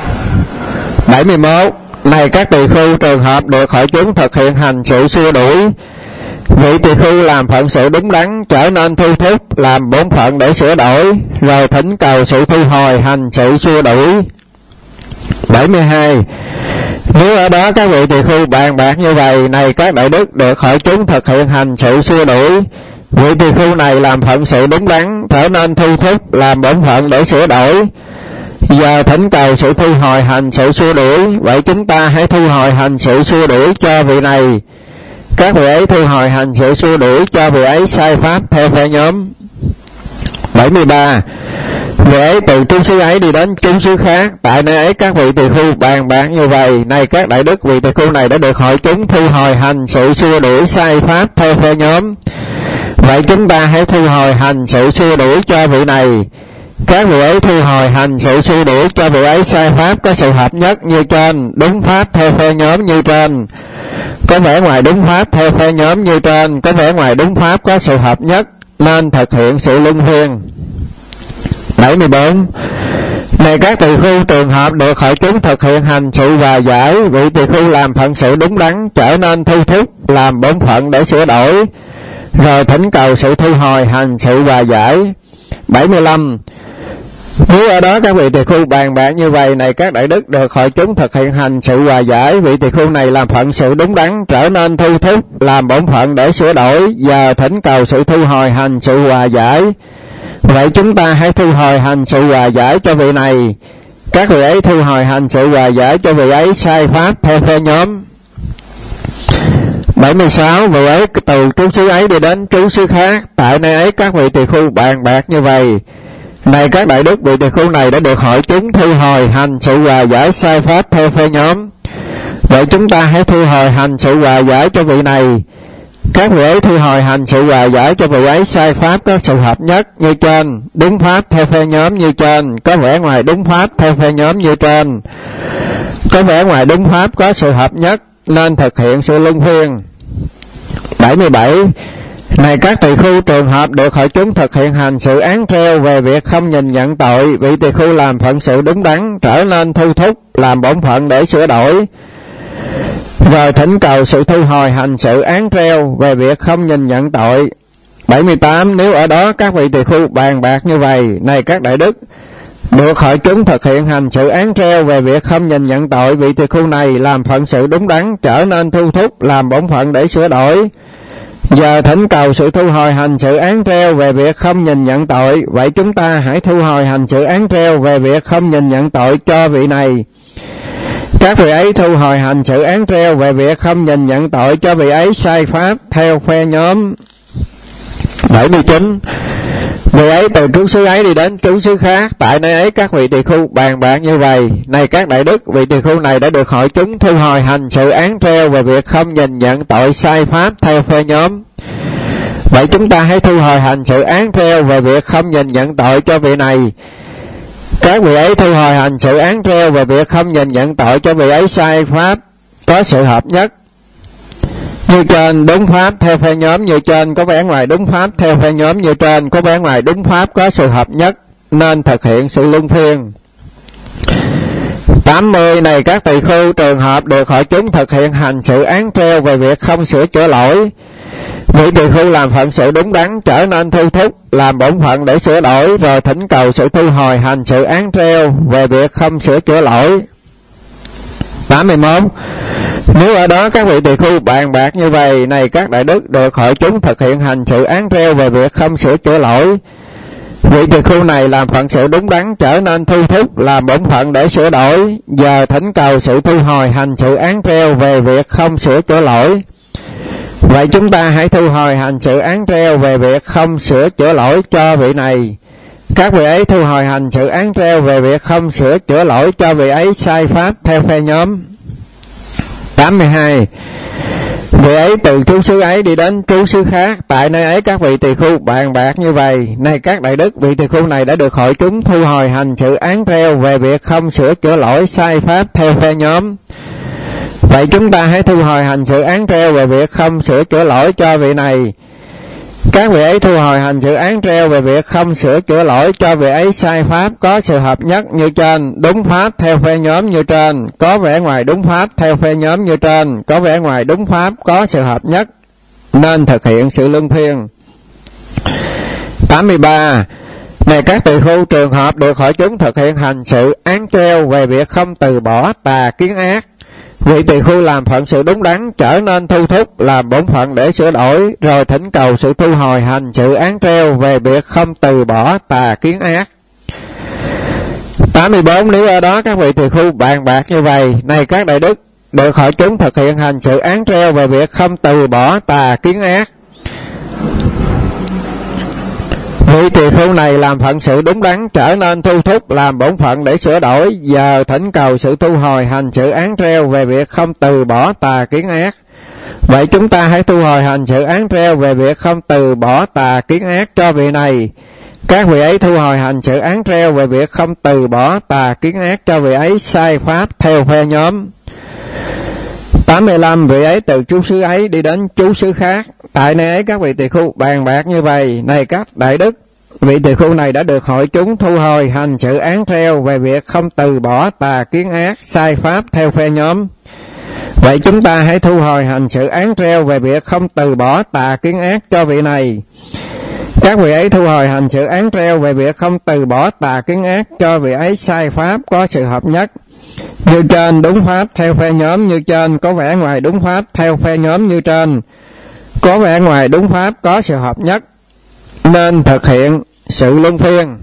71. Này các tỳ khưu, trường hợp được hội chúng thực hiện hành sự xua đuổi, vị tỳ khưu làm phận sự đúng đắn, trở nên thu thúc làm bổn phận để sửa đổi, rồi thỉnh cầu sự thu hồi hành sự xua đuổi. 72. Nếu ở đó các vị tỳ khưu bàn bạc như vậy, này các đại đức, được hội chúng thực hiện hành sự xua đuổi, vị tỳ khưu này làm phận sự đúng đắn, trở nên thu thúc làm bổn phận để sửa đổi, giờ thỉnh cầu sự thu hồi hành sự xua đuổi. Vậy chúng ta hãy thu hồi hành sự xua đuổi cho vị này. Các vị ấy thu hồi hành sự xua đuổi cho vị ấy sai pháp theo phe nhóm. 73. Vị ấy từ trú xứ ấy đi đến trú xứ khác, tại nơi ấy các vị tỳ khưu bàn bạc như vậy. Này các đại đức, vị tỳ khưu này đã được hội chúng thu hồi hành sự xua đuổi sai pháp theo phe nhóm. Vậy chúng ta hãy thu hồi hành sự xua đuổi cho vị này. Các vị ấy thu hồi hành sự xua đuổi cho vị ấy sai pháp, có sự hợp nhất như trên, đúng pháp theo phe nhóm như trên, có vẻ ngoài đúng pháp theo phe nhóm như trên, có vẻ ngoài đúng pháp có sự hợp nhất, nên thực hiện sự luân phiên. 74. Này các tỳ khưu, trường hợp được hội chúng thực hiện hành sự hòa giải, vị tỳ khưu làm phận sự đúng đắn, trở nên thu thúc làm bổn phận để sửa đổi, rồi thỉnh cầu sự thu hồi hành sự hòa giải. 75. Nếu ở đó các vị tỳ khưu bàn bạc như vậy, này các đại đức, được hội chúng thực hiện hành sự hòa giải, vị tỳ khưu này làm phận sự đúng đắn, trở nên thu thúc làm bổn phận để sửa đổi, giờ thỉnh cầu sự thu hồi hành sự hòa giải. Vậy chúng ta hãy thu hồi hành sự hòa giải cho vị này. Các vị ấy thu hồi hành sự hòa giải cho vị ấy sai pháp theo phe nhóm. 76. Vị ấy từ trú xứ ấy đi đến trú xứ khác, tại nơi ấy các vị tỳ khưu bàn bạc như vậy. Này các đại đức, vị tỳ khưu này đã được hội chúng thu hồi hành sự hòa giải sai pháp theo phe nhóm. Vậy chúng ta hãy thu hồi hành sự hòa giải cho vị này. Các vị ấy thu hồi hành sự hòa giải cho vị ấy sai pháp, có sự hợp nhất như trên, đúng pháp theo phe nhóm như trên, có vẻ ngoài đúng pháp theo phe nhóm như trên, có vẻ ngoài đúng pháp có sự hợp nhất, nên thực hiện sự luân phiên. 77. Này các tỳ khưu, trường hợp được hội chúng thực hiện hành sự án treo về việc không nhìn nhận tội, vị tỳ khưu làm phận sự đúng đắn, trở nên thu thúc làm bổn phận để sửa đổi, rồi thỉnh cầu sự thu hồi hành sự án treo về việc không nhìn nhận tội. 78. Nếu ở đó các vị tỳ khưu bàn bạc như vậy, này các đại đức, được hội chúng thực hiện hành sự án treo về việc không nhìn nhận tội, vị tỳ khưu này làm phận sự đúng đắn, trở nên thu thúc làm bổn phận để sửa đổi, giờ thỉnh cầu sự thu hồi hành sự án treo về việc không nhìn nhận tội. Vậy chúng ta hãy thu hồi hành sự án treo về việc không nhìn nhận tội cho vị này. Các vị ấy thu hồi hành sự án treo về việc không nhìn nhận tội cho vị ấy sai pháp theo phe nhóm. 79. Vị ấy từ trú xứ ấy đi đến trú xứ khác, tại nơi ấy các vị tỳ khưu bàn bạc như vậy. Này các đại đức, vị tỳ khưu này đã được hội chúng thu hồi hành sự án treo về việc không nhìn nhận tội sai pháp theo phe nhóm. Vậy chúng ta hãy thu hồi hành sự án treo về việc không nhìn nhận tội cho vị này. Các vị ấy thu hồi hành sự án treo về việc không nhìn nhận tội cho vị ấy sai pháp, có sự hợp nhất như trên, đúng pháp theo phe nhóm như trên, có vẻ ngoài đúng pháp theo phe nhóm như trên, có vẻ ngoài đúng pháp có sự hợp nhất, nên thực hiện sự luân phiên. 80. Này các tỳ khưu, trường hợp được hội chúng thực hiện hành sự án treo về việc không sửa chữa lỗi, vị tỳ khưu làm phận sự đúng đắn, trở nên thu thúc làm bổn phận để sửa đổi, rồi thỉnh cầu sự thu hồi hành sự án treo về việc không sửa chữa lỗi. 81. Nếu ở đó các vị tỳ khưu bàn bạc như vậy, này các đại đức, được hội chúng thực hiện hành sự án treo về việc không sửa chữa lỗi, vị tỳ khưu này làm phận sự đúng đắn, trở nên thu thúc làm bổn phận để sửa đổi, giờ thỉnh cầu sự thu hồi hành sự án treo về việc không sửa chữa lỗi. Vậy chúng ta hãy thu hồi hành sự án treo về việc không sửa chữa lỗi cho vị này. Các vị ấy thu hồi hành sự án treo về việc không sửa chữa lỗi cho vị ấy sai pháp theo phe nhóm. 82. Vị ấy từ trú xứ ấy đi đến trú xứ khác, tại nơi ấy các vị tỳ khưu bàn bạc như vậy: này các đại đức, vị tỳ khưu này đã được hội chúng thu hồi hành sự án treo về việc không sửa chữa lỗi sai pháp theo phe nhóm. Vậy chúng ta hãy thu hồi hành sự án treo về việc không sửa chữa lỗi cho vị này. Các vị ấy thu hồi hành sự án treo về việc không sửa chữa lỗi cho vị ấy sai pháp, có sự hợp nhất như trên, đúng pháp theo phe nhóm như trên, có vẻ ngoài đúng pháp theo phe nhóm như trên, có vẻ ngoài đúng pháp, có sự hợp nhất, nên thực hiện sự luân phiên. 83. Này các tỳ khưu, trường hợp được hội chúng thực hiện hành sự án treo về việc không từ bỏ tà kiến ác, vị tỳ khưu làm phận sự đúng đắn, trở nên thu thúc làm bổn phận để sửa đổi, rồi thỉnh cầu sự thu hồi hành sự án treo về việc không từ bỏ tà kiến ác. 84. Nếu ở đó các vị tỳ khưu bàn bạc như vậy: này các đại đức, được hội chúng thực hiện hành sự án treo về việc không từ bỏ tà kiến ác, vị tỳ khưu này làm phận sự đúng đắn, trở nên thu thúc làm bổn phận để sửa đổi, giờ thỉnh cầu sự thu hồi hành sự án treo về việc không từ bỏ tà kiến ác. Vậy chúng ta hãy thu hồi hành sự án treo về việc không từ bỏ tà kiến ác cho vị này. Các vị ấy thu hồi hành sự án treo về việc không từ bỏ tà kiến ác cho vị ấy sai pháp theo phe nhóm. 85. Vị ấy từ trú xứ ấy đi đến trú xứ khác, tại nơi ấy các vị tỳ khưu bàn bạc như vậy: này các đại đức, vị tỳ khưu này đã được hội chúng thu hồi hành sự án treo về việc không từ bỏ tà kiến ác sai pháp theo phe nhóm. Vậy chúng ta hãy thu hồi hành sự án treo về việc không từ bỏ tà kiến ác cho vị này. Các vị ấy thu hồi hành sự án treo về việc không từ bỏ tà kiến ác cho vị ấy sai pháp, có sự hợp nhất như trên, đúng pháp theo phe nhóm như trên, có vẻ ngoài đúng pháp theo phe nhóm như trên, có vẻ ngoài đúng pháp, có sự hợp nhất, nên thực hiện sự luân phiên.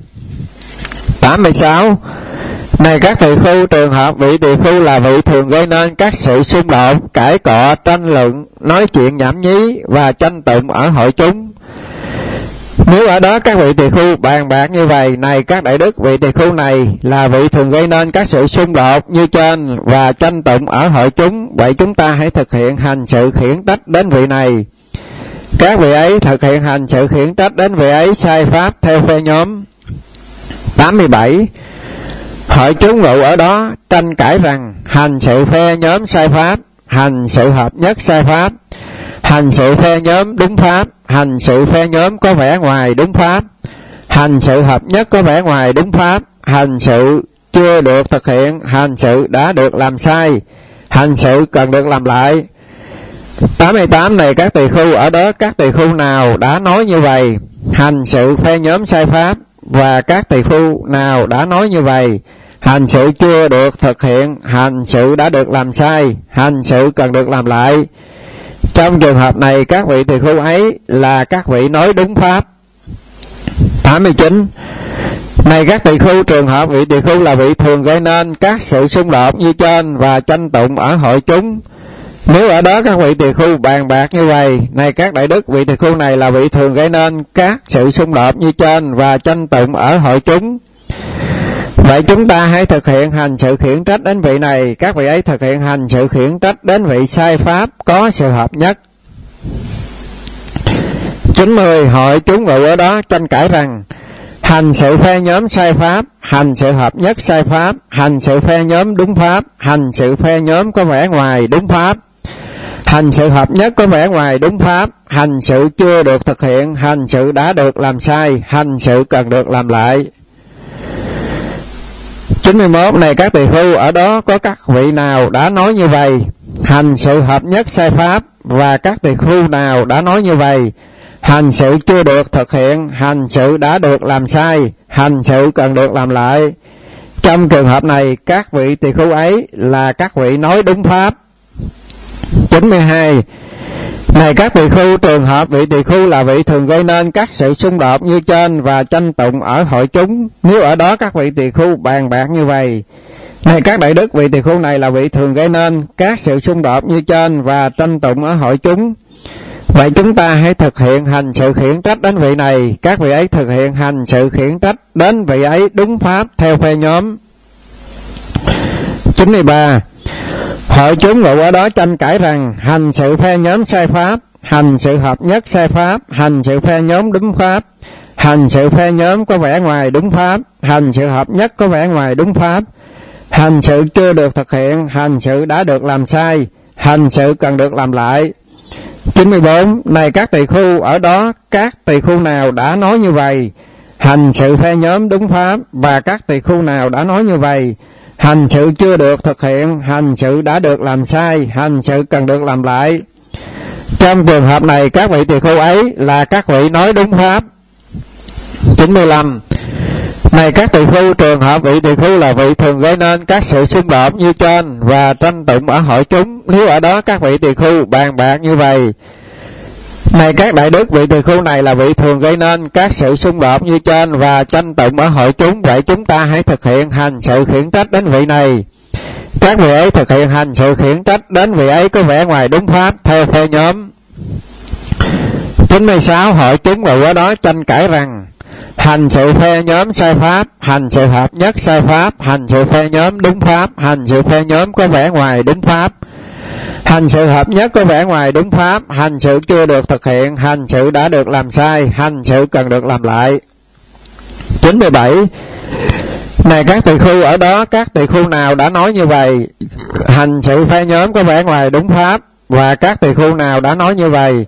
86. Này các tỳ khưu, trường hợp vị tỳ khưu là vị thường gây nên các sự xung đột, cãi cọ, tranh luận, nói chuyện nhảm nhí và tranh tụng ở hội chúng. Nếu ở đó các vị tỳ khưu bàn bạc như vậy: này các đại đức, vị tỳ khưu này là vị thường gây nên các sự xung đột như trên và tranh tụng ở hội chúng, vậy chúng ta hãy thực hiện hành sự khiển trách đến vị này. Các vị ấy thực hiện hành sự khiển trách đến vị ấy sai pháp theo phe nhóm. 87. Hội chúng ngụ ở đó tranh cãi rằng hành sự phe nhóm sai pháp, hành sự hợp nhất sai pháp, hành sự phe nhóm đúng pháp, hành sự phe nhóm có vẻ ngoài đúng pháp, hành sự hợp nhất có vẻ ngoài đúng pháp, hành sự chưa được thực hiện, hành sự đã được làm sai, hành sự cần được làm lại. 88. Này các tỳ khưu, ở đó các tỳ khưu nào đã nói như vậy: hành sự phe nhóm sai pháp, và các tỳ khưu nào đã nói như vậy: hành sự chưa được thực hiện, hành sự đã được làm sai, hành sự cần được làm lại. Trong trường hợp này các vị tỳ khưu ấy là các vị nói đúng pháp. 89. Này các tỳ khưu, trường hợp vị tỳ khưu là vị thường gây nên các sự xung đột như trên và tranh tụng ở hội chúng. Nếu ở đó các vị tỳ khưu bàn bạc như vậy: này các đại đức, vị tỳ khưu này là vị thường gây nên các sự xung đột như trên và tranh tụng ở hội chúng, vậy chúng ta hãy thực hiện hành sự khiển trách đến vị này. Các vị ấy thực hiện hành sự khiển trách đến vị sai pháp, có sự hợp nhất. 90. Hội chúng ngụ ở đó tranh cãi rằng hành sự phe nhóm sai pháp, hành sự hợp nhất sai pháp, hành sự phe nhóm đúng pháp, hành sự phe nhóm có vẻ ngoài đúng pháp, hành sự hợp nhất có vẻ ngoài đúng pháp, hành sự chưa được thực hiện, hành sự đã được làm sai, hành sự cần được làm lại. 91. Này các tỳ khưu, ở đó có các vị nào đã nói như vậy: hành sự hợp nhất sai pháp, và các tỳ khưu nào đã nói như vậy: hành sự chưa được thực hiện, hành sự đã được làm sai, hành sự cần được làm lại. Trong trường hợp này các vị tỳ khưu ấy là các vị nói đúng pháp. 92. Này các tỳ khưu, trường hợp vị tỳ khưu là vị thường gây nên các sự xung đột như trên và tranh tụng ở hội chúng. Nếu ở đó các vị tỳ khưu bàn bạc như vậy: này các đại đức, vị tỳ khưu này là vị thường gây nên các sự xung đột như trên và tranh tụng ở hội chúng, Vậy chúng ta hãy thực hiện hành sự khiển trách đến vị này. Các vị ấy thực hiện hành sự khiển trách đến vị ấy đúng pháp theo phe nhóm. 93. Hội chúng ngụ ở đó tranh cãi rằng hành sự phe nhóm sai pháp, hành sự hợp nhất sai pháp, hành sự phe nhóm đúng pháp, hành sự phe nhóm có vẻ ngoài đúng pháp, hành sự hợp nhất có vẻ ngoài đúng pháp, hành sự chưa được thực hiện, hành sự đã được làm sai, hành sự cần được làm lại. 94. Này các tỳ khu, ở đó các tỳ khu nào đã nói như vậy? Hành sự phe nhóm đúng pháp. Và các tỳ khu nào đã nói như vậy? Hành sự chưa được thực hiện, hành sự đã được làm sai, hành sự cần được làm lại. Trong trường hợp này, các vị tỳ khu ấy là các vị nói đúng pháp. 95. Này các tỳ khu, trường hợp vị tỳ khu là vị thường gây nên các sự xung đột như trên và tranh tụng ở hội chúng, nếu ở đó các vị tỳ khu bàn bạc như vậy. Này các đại đức, vị tỳ khu này là vị thường gây nên các sự xung đột như trên và tranh tụng ở hội chúng, vậy chúng ta hãy thực hiện hành sự khiển trách đến vị này. Các vị ấy thực hiện hành sự khiển trách đến vị ấy có vẻ ngoài đúng pháp theo phe nhóm. 96. Hội chúng ngụ ở đó tranh cãi rằng hành sự phe nhóm sai pháp, hành sự hợp nhất sai pháp, hành sự phe nhóm đúng pháp, hành sự phe nhóm có vẻ ngoài đúng pháp, hành sự hợp nhất có vẻ ngoài đúng pháp, hành sự chưa được thực hiện, hành sự đã được làm sai, hành sự cần được làm lại. 97. Này các tỳ khu, ở đó các tỳ khu nào đã nói như vậy? Hành sự phe nhóm có vẻ ngoài đúng pháp. Và các tỳ khu nào đã nói như vậy?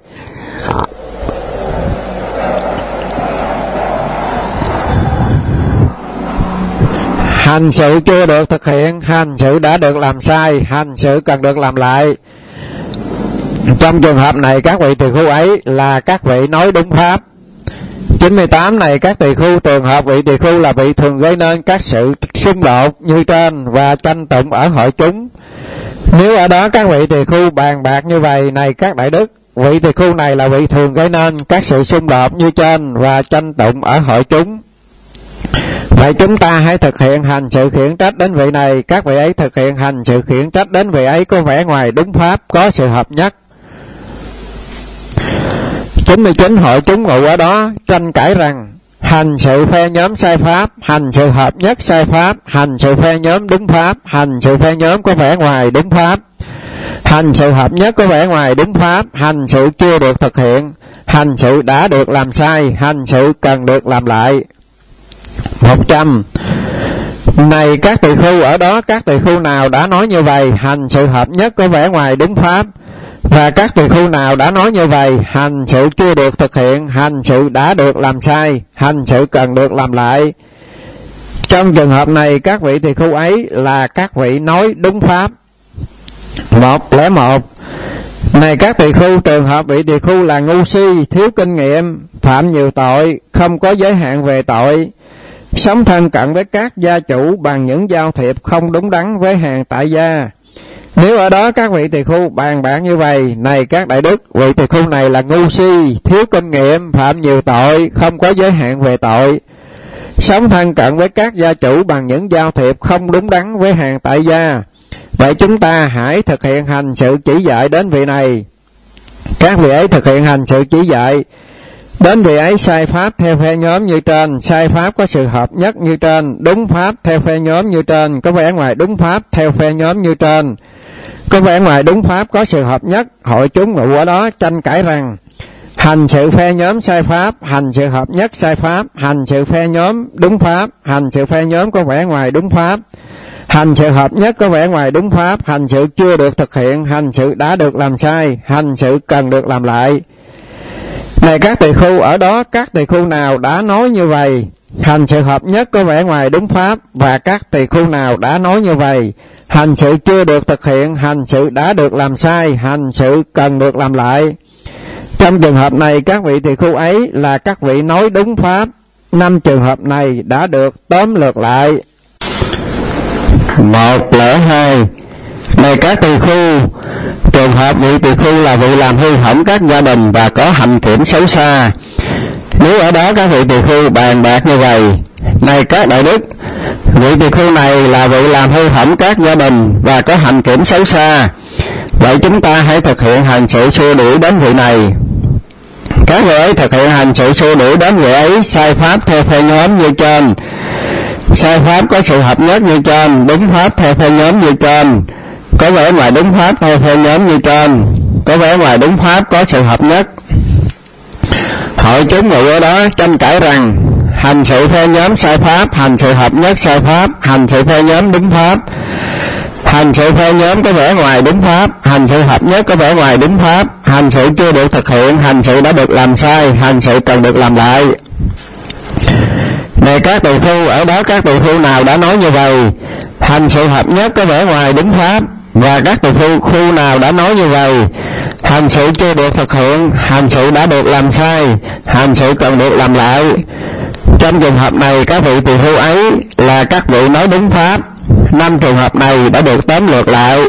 Hành sự chưa được thực hiện, hành sự đã được làm sai, hành sự cần được làm lại. Trong trường hợp này, các vị tỳ khu ấy là các vị nói đúng pháp. 98. Này các tỳ khu, trường hợp vị tỳ khu là vị thường gây nên các sự xung đột như trên và tranh tụng ở hội chúng, nếu ở đó các vị tỳ khu bàn bạc như vậy. Này các đại đức, vị tỳ khu này là vị thường gây nên các sự xung đột như trên và tranh tụng ở hội chúng, vậy chúng ta hãy thực hiện hành sự khiển trách đến vị này. Các vị ấy thực hiện hành sự khiển trách đến vị ấy có vẻ ngoài đúng pháp, có sự hợp nhất. 99. Hội chúng ngụ ở đó tranh cãi rằng hành sự phe nhóm sai pháp, hành sự hợp nhất sai pháp, hành sự phe nhóm đúng pháp, hành sự phe nhóm có vẻ ngoài đúng pháp, hành sự hợp nhất có vẻ ngoài đúng pháp, hành sự chưa được thực hiện, hành sự đã được làm sai, hành sự cần được làm lại. 100. Này các tỳ khu, ở đó các tỳ khu nào đã nói như vậy? Hành sự hợp nhất có vẻ ngoài đúng pháp. Và các tỳ khu nào đã nói như vậy? Hành sự chưa được thực hiện, hành sự đã được làm sai, hành sự cần được làm lại. Trong trường hợp này, các vị tỳ khu ấy là các vị nói đúng pháp. 101. Này các tỳ khu, trường hợp vị tỳ khu là ngu si, thiếu kinh nghiệm, phạm nhiều tội, không có giới hạn về tội, sống thân cận với các gia chủ bằng những giao thiệp không đúng đắn với hàng tại gia, nếu ở đó các vị tỳ khu bàn bạc như vậy. Này các đại đức, vị tỳ khu này là ngu si, thiếu kinh nghiệm, phạm nhiều tội, không có giới hạn về tội, sống thân cận với các gia chủ bằng những giao thiệp không đúng đắn với hàng tại gia, vậy chúng ta hãy thực hiện hành sự chỉ dạy đến vị này. Các vị ấy thực hiện hành sự chỉ dạy đến vị ấy sai pháp theo phe nhóm như trên, sai pháp có sự hợp nhất như trên, đúng pháp theo phe nhóm như trên, có vẻ ngoài đúng pháp theo phe nhóm như trên, có vẻ ngoài đúng pháp có sự hợp nhất. Hội chúng ngụ ở đó tranh cãi rằng hành sự phe nhóm sai pháp, hành sự hợp nhất sai pháp, hành sự phe nhóm đúng pháp, hành sự phe nhóm có vẻ ngoài đúng pháp, hành sự hợp nhất có vẻ ngoài đúng pháp, hành sự chưa được thực hiện, hành sự đã được làm sai, hành sự cần được làm lại. Này các tỳ khu, ở đó các tỳ khu nào đã nói như vậy? Hành sự hợp nhất có vẻ ngoài đúng pháp. Và các tỳ khu nào đã nói như vậy? Hành sự chưa được thực hiện, hành sự đã được làm sai, hành sự cần được làm lại. Trong trường hợp này, các vị tỳ khu ấy là các vị nói đúng pháp. 5 trường hợp này đã được tóm lược lại. 102. Này các tỳ khu, trường hợp vị tỳ khu là vị làm hư hỏng các gia đình và có hạnh kiểm xấu xa, nếu ở đó các vị tỳ khu bàn bạc như vậy. Này các đại đức, vị tỳ khu này là vị làm hư hỏng các gia đình và có hạnh kiểm xấu xa, vậy chúng ta hãy thực hiện hành sự xua đuổi đến vị này. Các vị ấy thực hiện hành sự xua đuổi đến vị ấy sai pháp theo phe nhóm như trên. Sai pháp có sự hợp nhất như trên, đúng pháp theo phe nhóm như trên. Có vẻ ngoài đúng pháp theo phe nhóm như trên. Có vẻ ngoài đúng pháp có sự hợp nhất. Hội chúng ngồi ở đó tranh cãi rằng hành sự phe nhóm sai pháp, hành sự hợp nhất sai pháp, hành sự phe nhóm đúng pháp. Hành sự phe nhóm có vẻ ngoài đúng pháp, hành sự hợp nhất có vẻ ngoài đúng pháp. Hành sự chưa được thực hiện, hành sự đã được làm sai, hành sự cần được làm lại. Này các tỳ khưu, ở đó các tỳ khưu nào đã nói như vậy? Hành sự hợp nhất có vẻ ngoài đúng pháp. Và các tỳ khưu nào đã nói như vậy? Hành sự chưa được thực hiện, hành sự đã được làm sai, hành sự cần được làm lại. Trong trường hợp này các vị tỳ khưu ấy là các vị nói đúng pháp. 5 trường hợp này đã được tóm lược lại.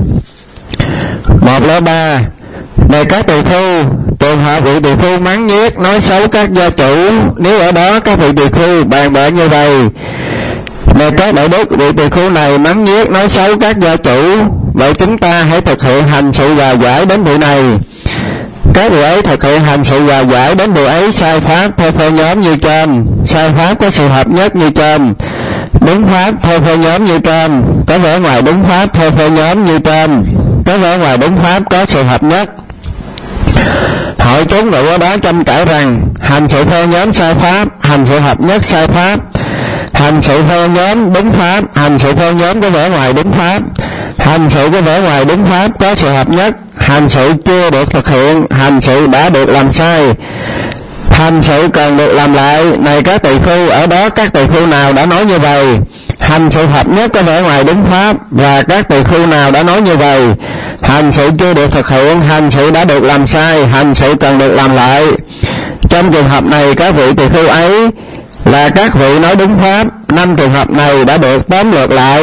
103. Này các tỳ khưu, trường hợp vị tỳ khưu mắng nhiếc nói xấu các gia chủ, nếu ở đó các vị tỳ khưu bàn bạc như vậy: này các đại đức, vị tỳ khưu này mắng nhiếc nói xấu các gia chủ, vậy chúng ta hãy thực hiện hành sự hòa giải đến vị này. Các vị ấy thực hiện hành sự hòa giải đến vị ấy sai pháp theo phe nhóm như trên. Sai pháp có sự hợp nhất như trên, đúng pháp theo phe nhóm như trên. Có vẻ ngoài đúng pháp theo phe nhóm như trên. Có vẻ ngoài đúng pháp có sự hợp nhất. Hội chúng ngồi ở đó tranh cãi rằng hành sự phe nhóm sai pháp, hành sự hợp nhất sai pháp. Hành sự phe nhóm đúng pháp, hành sự phe nhóm có vẻ ngoài đúng pháp. Hành sự có vẻ ngoài đúng pháp có sự hợp nhất. Hành sự chưa được thực hiện, hành sự đã được làm sai, hành sự cần được làm lại. Này các tỳ khưu, ở đó các tỳ khưu nào đã nói như vậy? Hành sự hợp nhất có vẻ ngoài đúng pháp. Và các tỳ khưu nào đã nói như vậy? Hành sự chưa được thực hiện, hành sự đã được làm sai, hành sự cần được làm lại. Trong trường hợp này các vị tỳ khưu ấy là các vị nói đúng pháp. 5 trường hợp này đã được tóm lược lại.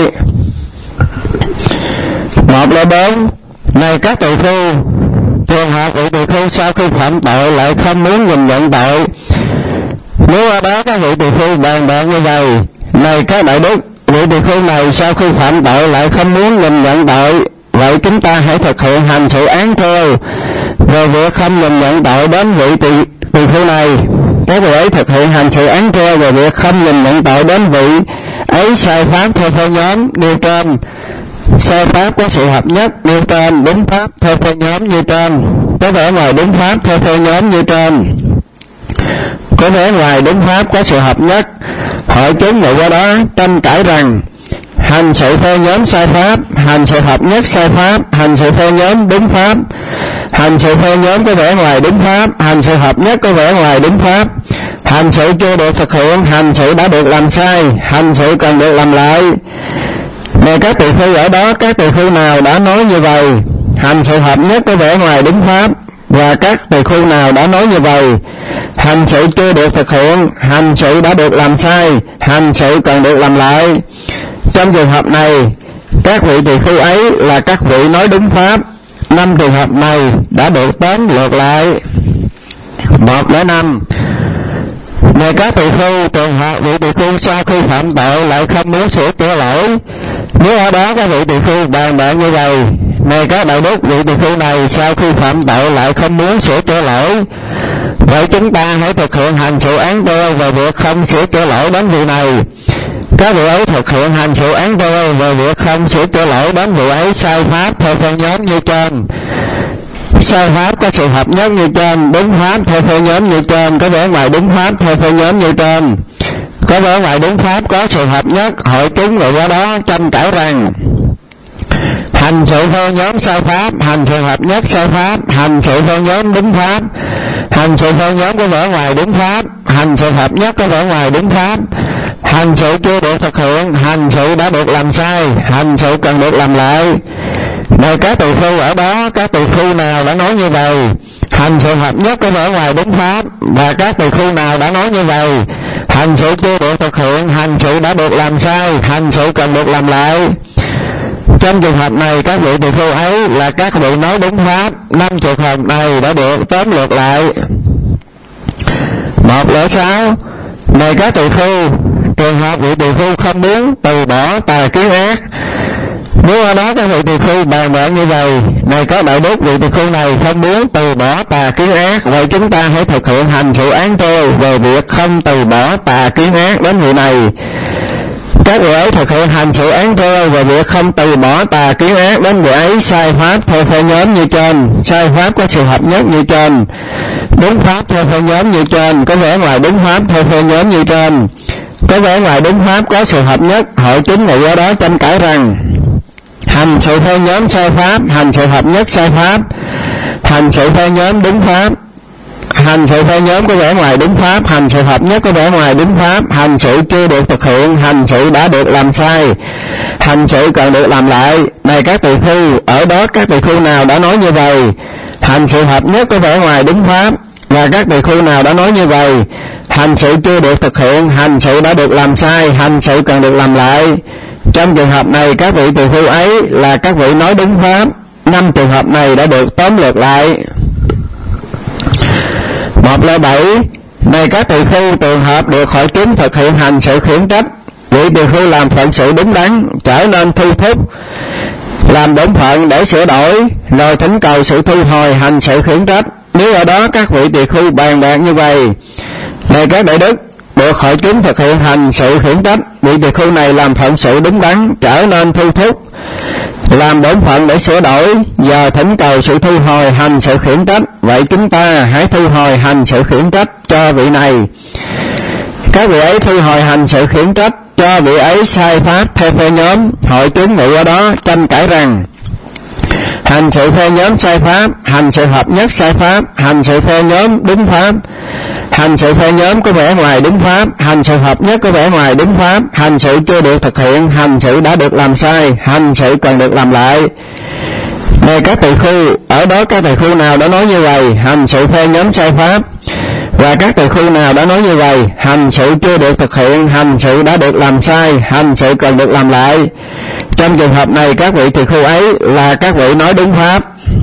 104. Này các tỳ khưu, trường hợp vị tỳ khưu sau khi phạm tội lại không muốn nhìn nhận tội, nếu ở đó các vị tỳ khưu bàn bạc như vậy: này các đại đức, vị tỳ khưu này sau khi phạm tội lại không muốn nhìn nhận tội, vậy chúng ta hãy thực hiện hành sự án theo về việc không nhìn nhận tội đến vị tỳ khưu này. Các vị ấy thực hiện hành sự án theo về việc không nhìn nhận tội đến vị ấy sai pháp theo phe nhóm nêu trên. Sai pháp có sự hợp nhất nêu trên, đúng pháp theo phe nhóm như trên. Có vẻ ngoài đúng pháp theo phe nhóm như trên. Có vẻ ngoài đúng pháp có sự hợp nhất. Hội chúng ngồi qua đó tranh cãi rằng hành sự phe nhóm sai pháp, hành sự hợp nhất sai pháp, hành sự phe nhóm đúng pháp. Hành sự phe nhóm có vẻ ngoài đúng pháp, hành sự hợp nhất có vẻ ngoài đúng pháp. Hành sự chưa được thực hiện, hành sự đã được làm sai, hành sự cần được làm lại. Này các tỳ khưu, ở đó các tỳ khưu nào đã nói như vậy? Hành sự hợp nhất có vẻ ngoài đúng pháp. Và các tỳ khưu nào đã nói như vậy? Hành sự chưa được thực hiện, hành sự đã được làm sai, hành sự cần được làm lại. Trong trường hợp này các vị tỳ khưu ấy là các vị nói đúng pháp. 5 trường hợp này đã được tóm lược lại. 105. Này các tỳ khưu, trường hợp vị tỳ khưu sau khi phạm tội lại không muốn sửa chữa lỗi, nếu ở đó các vị tỳ khưu bàn bạc như vậy: này các đại đức, vị tỳ khưu này sau khi phạm tội lại không muốn sửa chữa lỗi, vậy chúng ta hãy thực hiện hành sự án treo về việc không sửa chữa lỗi đến vị này. Các vị ấy thực hiện hành sự án treo về việc không sửa chữa lỗi đến vị ấy sai pháp theo phe nhóm như trên. Sai pháp có sự hợp nhất như trên, đúng pháp theo phe nhóm như trên. Có vẻ ngoài đúng pháp theo phe nhóm như trên. Có vẻ ngoài đúng pháp có sự hợp nhất. Hội chúng ngồi qua đó tranh cãi rằng hành sự phe nhóm sai pháp, hành sự hợp nhất sai pháp, hành sự phe nhóm đúng pháp. Hành sự phe nhóm có vẻ ngoài đúng pháp, hành sự hợp nhất có vẻ ngoài đúng pháp. Hành sự chưa được thực hiện, hành sự đã được làm sai, hành sự cần được làm lại. Này các tỳ khưu, ở đó các tỳ khưu nào đã nói như vậy? Hành sự hợp nhất có vẻ ngoài đúng pháp. Và các tỳ khưu nào đã nói như vậy? Hành sự chưa được thực hiện, hành sự đã được làm sai, hành sự cần được làm lại. Trong trường hợp này các vị tỳ khưu ấy là các vị nói đúng pháp. 5 trường hợp này đã được tóm lược lại. 106. Này các tỳ khưu, trường hợp vị tỳ khưu không muốn từ bỏ tà kiến ác, Nếu ở đó các vị tỳ khưu bàn bạc như vậy, này có đạo đức vị tỳ khưu này không muốn từ bỏ tà kiến ác, vậy chúng ta hãy thực hiện hành sự án treo về việc không từ bỏ tà kiến ác đến vị này. Các vị ấy thực hiện hành sự án treo về việc không từ bỏ tà kiến ác đến vị ấy sai pháp theo phe nhóm như trên, sai pháp có sự hợp nhất như trên, đúng pháp theo phe nhóm như trên, có vẻ ngoài đúng pháp theo phe nhóm như trên, có vẻ ngoài đúng pháp có sự hợp nhất. Hội chúng ngụ ở đó tranh cãi rằng hành sự phe nhóm sai pháp, hành sự hợp nhất sai pháp, hành sự phe nhóm đúng pháp, hành sự phe nhóm có vẻ ngoài đúng pháp, hành sự hợp nhất có vẻ ngoài đúng pháp, hành sự chưa được thực hiện, hành sự đã được làm sai, hành sự cần được làm lại. Này các tỳ khưu, ở đó các tỳ khưu nào đã nói như vậy? Hành sự hợp nhất có vẻ ngoài đúng pháp. Và các tỳ khưu nào đã nói như vậy? Hành sự chưa được thực hiện, hành sự đã được làm sai, hành sự cần được làm lại. Trong trường hợp này các vị tỳ khưu ấy là các vị nói đúng pháp. 5 trường hợp này đã được tóm lược lại. 107. Này các tỳ khưu, trường hợp được hội chúng thực hiện hành sự khiển trách, vị tỳ khưu làm phận sự đúng đắn, trở nên thu thúc, làm bổn phận để sửa đổi, rồi thỉnh cầu sự thu hồi hành sự khiển trách. Nếu ở đó các vị tỳ khưu bàn bạc như vậy, này các đại đức, được hội chúng thực hiện hành sự khiển trách, vị tỳ khưu này làm phận sự đúng đắn, trở nên thu thúc, làm bổn phận để sửa đổi, giờ thỉnh cầu sự thu hồi hành sự khiển trách, vậy chúng ta hãy thu hồi hành sự khiển trách cho vị này. Các vị ấy thu hồi hành sự khiển trách cho vị ấy sai pháp theo phe nhóm. Hội chúng ngụ ở đó tranh cãi rằng hành sự phe nhóm sai pháp, hành sự hợp nhất sai pháp, hành sự phe nhóm đúng pháp, hành sự phe nhóm có vẻ ngoài đúng pháp, hành sự hợp nhất có vẻ ngoài đúng pháp, hành sự chưa được thực hiện, hành sự đã được làm sai, hành sự cần được làm lại. Này các tỳ khưu, ở đó các tỳ khưu nào đã nói như vậy? Hành sự phe nhóm sai pháp. Và các tỳ khưu nào đã nói như vậy? Hành sự chưa được thực hiện, hành sự đã được làm sai, hành sự cần được làm lại. Trong trường hợp này các vị tỳ khưu ấy là các vị nói đúng pháp.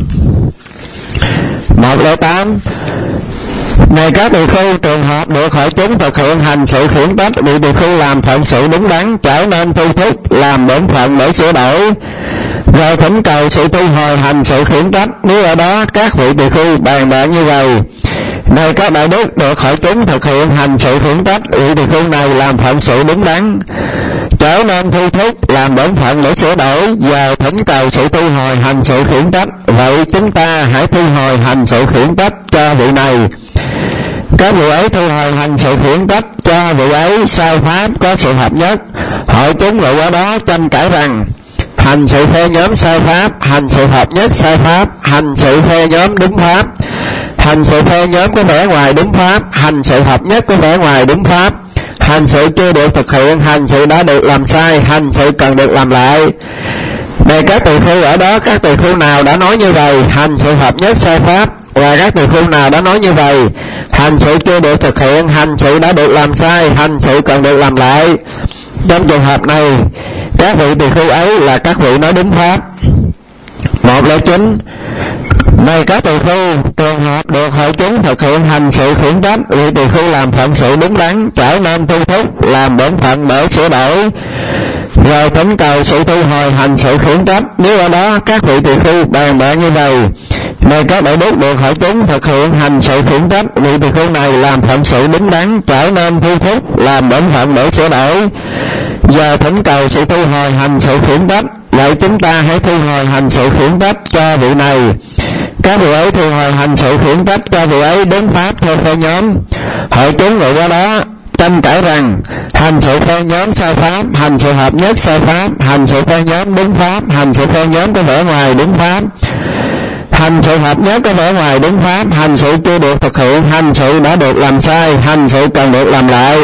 108. Này các tỳ khưu, trường hợp được hội chúng thực hiện hành sự khiển trách, vị tỳ khưu làm phận sự đúng đắn, trở nên thu thúc, làm bổn phận để sửa đổi, rồi thỉnh cầu sự thu hồi hành sự khiển trách. Nếu ở đó các vị tỳ khưu bàn bạc như vậy, này các đại đức, được hội chúng thực hiện hành sự khiển trách, vị tỳ khưu này làm phận sự đúng đắn, trở nên thu thúc, làm bổn phận để sửa đổi, và thỉnh cầu sự thu hồi hành sự khiển trách, vậy chúng ta hãy thu hồi hành sự khiển trách cho vị này. Các vị ấy thu hồi hành sự khiển trách cho vị ấy sai pháp có sự hợp nhất. Hội chúng ngụ ở đó tranh cãi rằng hành sự phe nhóm sai pháp, hành sự hợp nhất sai pháp, hành sự phe nhóm đúng pháp, hành sự phe nhóm có vẻ ngoài đúng pháp, hành sự hợp nhất có vẻ ngoài đúng pháp, hành sự chưa được thực hiện, hành sự đã được làm sai, hành sự cần được làm lại. Này các tỳ khưu, ở đó các tỳ khưu nào đã nói như vậy? Hành sự hợp nhất sai pháp. Và các tỳ khưu nào đã nói như vậy? Hành sự chưa được thực hiện, hành sự đã được làm sai, hành sự cần được làm lại. Trong trường hợp này các vị tỳ khưu ấy là các vị nói đúng pháp. 109. Này các tỳ khưu, trường hợp được hội chúng thực hiện hành sự khiển trách, vị tỳ khưu làm phận sự đúng đắn, trở nên thu thúc, làm bổn phận để sửa đổi, rồi thỉnh cầu sự thu hồi hành sự khiển trách. Nếu ở đó các vị tỳ khưu bàn bạc như vậy, này các đại đức, được hội chúng thực hiện hành sự khiển trách, vị tỳ khưu này làm phận sự đúng đắn, trở nên thu thúc, làm bổn phận để sửa đổi, giờ thỉnh cầu sự thu hồi hành sự khiển trách, vậy chúng ta hãy thu hồi hành sự khiển trách cho vị này. Các vị ấy thu hồi hành sự khiển trách cho vị ấy đúng pháp theo phe nhóm. Hội chúng ngụ ở đó tranh cãi rằng hành sự phe nhóm sai pháp, hành sự hợp nhất sai pháp, hành sự phe nhóm đúng pháp, hành sự phe nhóm có vẻ ngoài đúng pháp, hành sự hợp nhất có vẻ ngoài đúng pháp, hành sự chưa được thực hiện, hành sự đã được làm sai, hành sự cần được làm lại.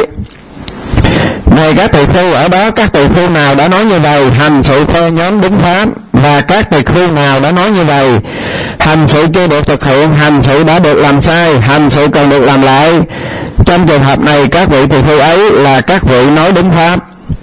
Này các tỳ khưu, ở đó các tỳ khưu nào đã nói như vậy? Hành sự phe nhóm đúng pháp. Và các tỳ khưu nào đã nói như vậy? Hành sự chưa được thực hiện, hành sự đã được làm sai, hành sự cần được làm lại. Trong trường hợp này các vị tỳ khưu ấy là các vị nói đúng pháp.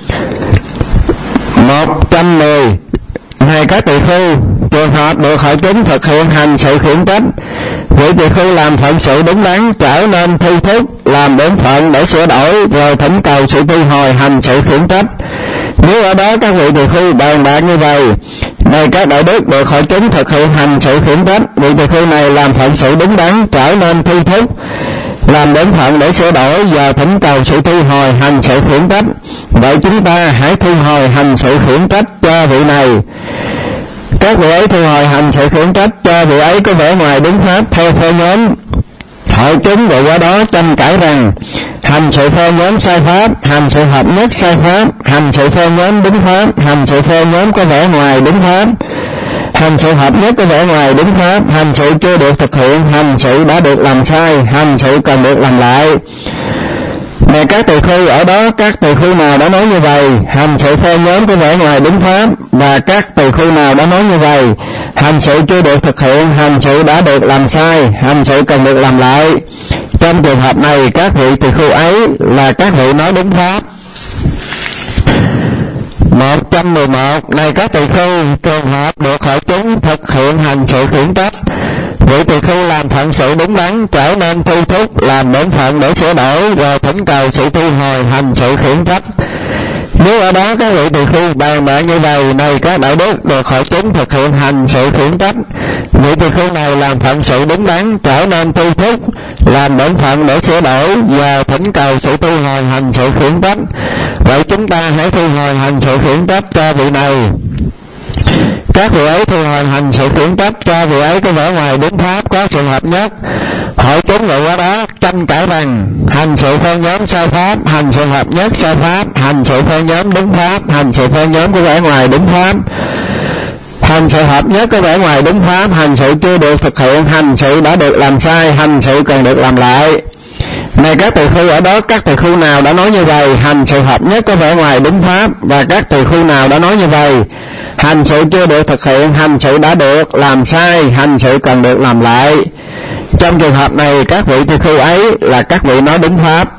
110. Này các tỳ khưu, trường hợp được hội chúng thực hiện hành sự khiển trách, vị tỳ khưu làm phận sự đúng đắn, trở nên thu thúc, làm bổn phận để sửa đổi, rồi thỉnh cầu sự thu hồi hành sự khiển trách. Nếu ở đó các vị tỳ khưu bàn bạc như vậy, này các đại đức được hội chúng thực hiện hành sự khiển trách, vị tỳ khưu này làm phận sự đúng đắn, trở nên thi thúc, làm bổn phận để sửa đổi và thỉnh cầu sự thu hồi hành sự khiển trách. Vậy chúng ta hãy thu hồi hành sự khiển trách cho vị này. Các vị ấy thu hồi hành sự khiển trách cho vị ấy có vẻ ngoài đúng pháp theo phe nhóm. Hội chúng rồi qua đó tranh cãi rằng hành sự phe nhóm sai pháp, hành sự hợp nhất sai pháp, hành sự phe nhóm đúng pháp, hành sự phe nhóm có vẻ ngoài đúng pháp, hành sự hợp nhất có vẻ ngoài đúng pháp, hành sự chưa được thực hiện, hành sự đã được làm sai, hành sự cần được làm lại. Này các tỳ khưu, ở đó các tỳ khưu nào đã nói như vậy, hành sự phe nhóm có vẻ ngoài đúng pháp, và các tỳ khưu nào đã nói như vậy, hành sự chưa được thực hiện, hành sự đã được làm sai, hành sự cần được làm lại. Trong trường hợp này, các vị tỳ khưu ấy là các vị nói đúng pháp. 111. Này các tỳ khưu, trường hợp được hội chúng thực hiện hành sự khiển trách, vị tỳ khưu làm phận sự đúng đắn, trở nên thu thúc, làm bổn phận để sửa đổi, rồi thỉnh cầu sự thu hồi hành sự khiển trách. Nếu ở đó các vị tỳ khưu bàn bạc như vậy, này các đại đức được hội chúng thực hiện hành sự khiển trách, vị tỳ khưu này làm phận sự đúng đắn, trở nên thu thúc, làm bổn phận để sửa đổi và thỉnh cầu sự thu hồi hành sự khiển trách. Vậy chúng ta hãy thu hồi hành sự khiển trách cho vị này. Các vị ấy thu hồi hành sự khiển trách cho vị ấy có vẻ ngoài đúng pháp, có sự hợp nhất. Hội chúng rồi qua đó tranh cãi rằng hành sự phe nhóm sai pháp, hành sự hợp nhất sai pháp, hành sự phe nhóm đúng pháp, hành sự phe nhóm có vẻ ngoài đúng pháp, hành sự hợp nhất có vẻ ngoài đúng pháp, hành sự chưa được thực hiện, hành sự đã được làm sai, hành sự cần được làm lại. Này các tỳ khưu, ở đó các tỳ khưu nào đã nói như vậy, hành sự hợp nhất có vẻ ngoài đúng pháp, và các tỳ khưu nào đã nói như vậy, hành sự chưa được thực hiện, hành sự đã được làm sai, hành sự cần được làm lại. Trong trường hợp này, các vị tỳ khưu ấy là các vị nói đúng pháp.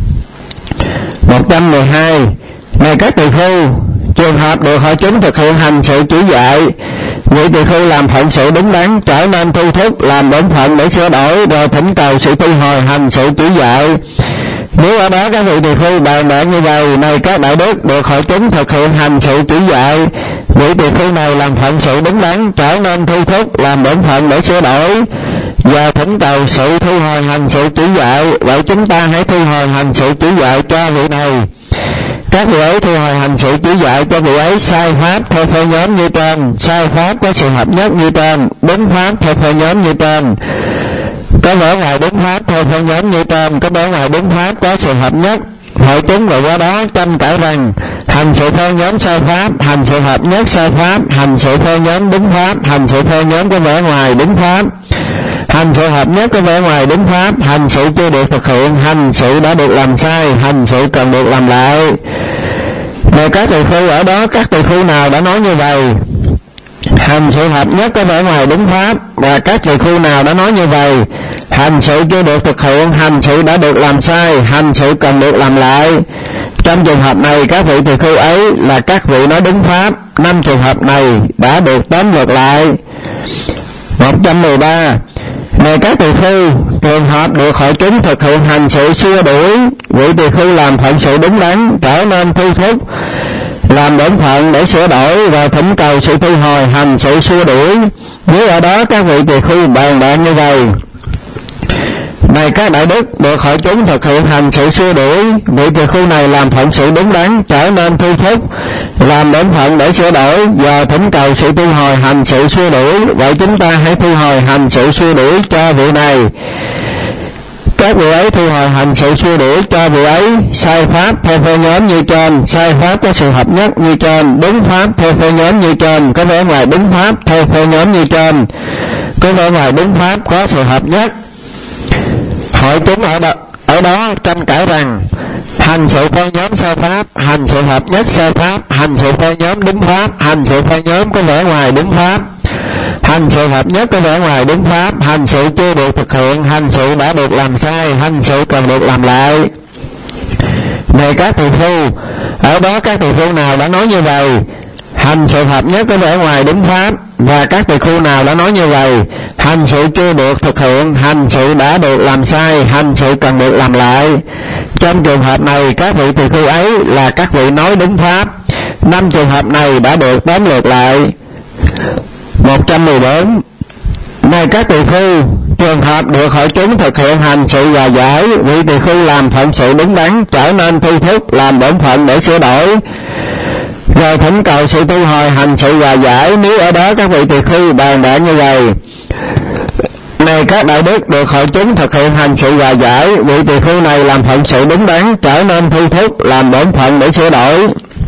112. Này các tỳ khưu, trường hợp được hội chúng thực hiện hành sự chỉ dạy, vị tỳ khưu làm phận sự đúng đắn, trở nên thu thúc, làm bổn phận để sửa đổi, rồi thỉnh cầu sự thu hồi hành sự chỉ dạy. Nếu ở đó các vị tỳ khưu bàn bạc như vậy, này các đại đức được hội chúng thực hiện hành sự chỉ dạy, vị tỳ khưu này làm phận sự đúng đắn, trở nên thu thúc, làm bổn phận để sửa đổi và thỉnh cầu sự thu hồi hành sự chỉ dạy. Vậy chúng ta hãy thu hồi hành sự chỉ dạy cho vị này. Các vị ấy thu hồi hành sự chỉ dạy cho vị ấy sai pháp theo phe nhóm như trên, sai pháp có sự hợp nhất như trên, đúng pháp theo phe nhóm như trên, có vẻ ngoài đúng pháp theo phe nhóm như trên, có vẻ ngoài đúng pháp có sự hợp nhất. Hội chúng rồi qua đó tranh cãi rằng hành sự phe nhóm sai pháp, hành sự hợp nhất sai pháp, hành sự phe nhóm đúng pháp, hành sự phe nhóm có vẻ ngoài đúng pháp, hành sự hợp nhất có vẻ ngoài đúng pháp, hành sự chưa được thực hiện, hành sự đã được làm sai, hành sự cần được làm lại. Này các tỳ khưu, ở đó các tỳ khưu nào đã nói như vậy, hành sự hợp nhất có vẻ ngoài đúng pháp, và các tỳ khưu nào đã nói như vậy, hành sự chưa được thực hiện, hành sự đã được làm sai, hành sự cần được làm lại. Trong trường hợp này, các vị tỳ khưu ấy là các vị nói đúng pháp. 5 trường hợp này đã được tóm lược lại. 113. Này các tỳ khưu, trường hợp được hội chúng thực hiện hành sự xua đuổi, vị tỳ khưu làm phận sự đúng đắn, trở nên thu thúc, làm bổn phận để sửa đổi và thỉnh cầu sự thu hồi hành sự xua đuổi. Nếu ở đó các vị tỳ khưu bàn bạc như vậy, này các đại đức được hội chúng thực hiện hành sự xua đuổi, vị tỳ khưu này làm phận sự đúng đắn, trở nên thu thúc, làm bổn phận để sửa đổi và thỉnh cầu sự thu hồi hành sự xua đuổi. Vậy chúng ta hãy thu hồi hành sự xua đuổi cho vị này. Các vị ấy thu hồi hành sự xua đuổi cho vị ấy sai pháp theo phe nhóm như trên, sai pháp có sự hợp nhất như trên, đúng pháp theo phe nhóm như trên, có vẻ ngoài đúng pháp theo phe nhóm như trên, có vẻ ngoài đúng pháp có sự hợp nhất. Hội chúng ở đó tranh cãi rằng hành sự phe nhóm sai pháp, hành sự hợp nhất sai pháp, hành sự phe nhóm đúng pháp, hành sự phe nhóm có vẻ ngoài đúng pháp, hành sự hợp nhất có vẻ ngoài đúng pháp, hành sự chưa được thực hiện, hành sự đã được làm sai, hành sự cần được làm lại. Này các tỳ khưu, ở đó các tỳ khưu nào đã nói như vậy, hành sự hợp nhất có vẻ ngoài đúng pháp, và các tỳ khưu nào đã nói như vậy, hành sự chưa được thực hiện, hành sự đã được làm sai, hành sự cần được làm lại. Trong trường hợp này, các vị tỳ khưu ấy là các vị nói đúng pháp. 5 trường hợp này đã được tóm lược lại. 114. Này các tỳ khưu, trường hợp được hội chúng thực hiện hành sự hòa giải, vị tỳ khưu làm phận sự đúng đắn, trở nên thu thúc làm bổn phận để sửa đổi, rồi thỉnh cầu sự thu hồi hành sự hòa giải. Nếu ở đó các vị tỳ khưu bàn bạc như vậy: này các đại đức, được hội chúng thực hiện hành sự hòa giải, vị tỳ khưu này làm phận sự đúng đắn, trở nên thu thúc làm bổn phận để sửa đổi,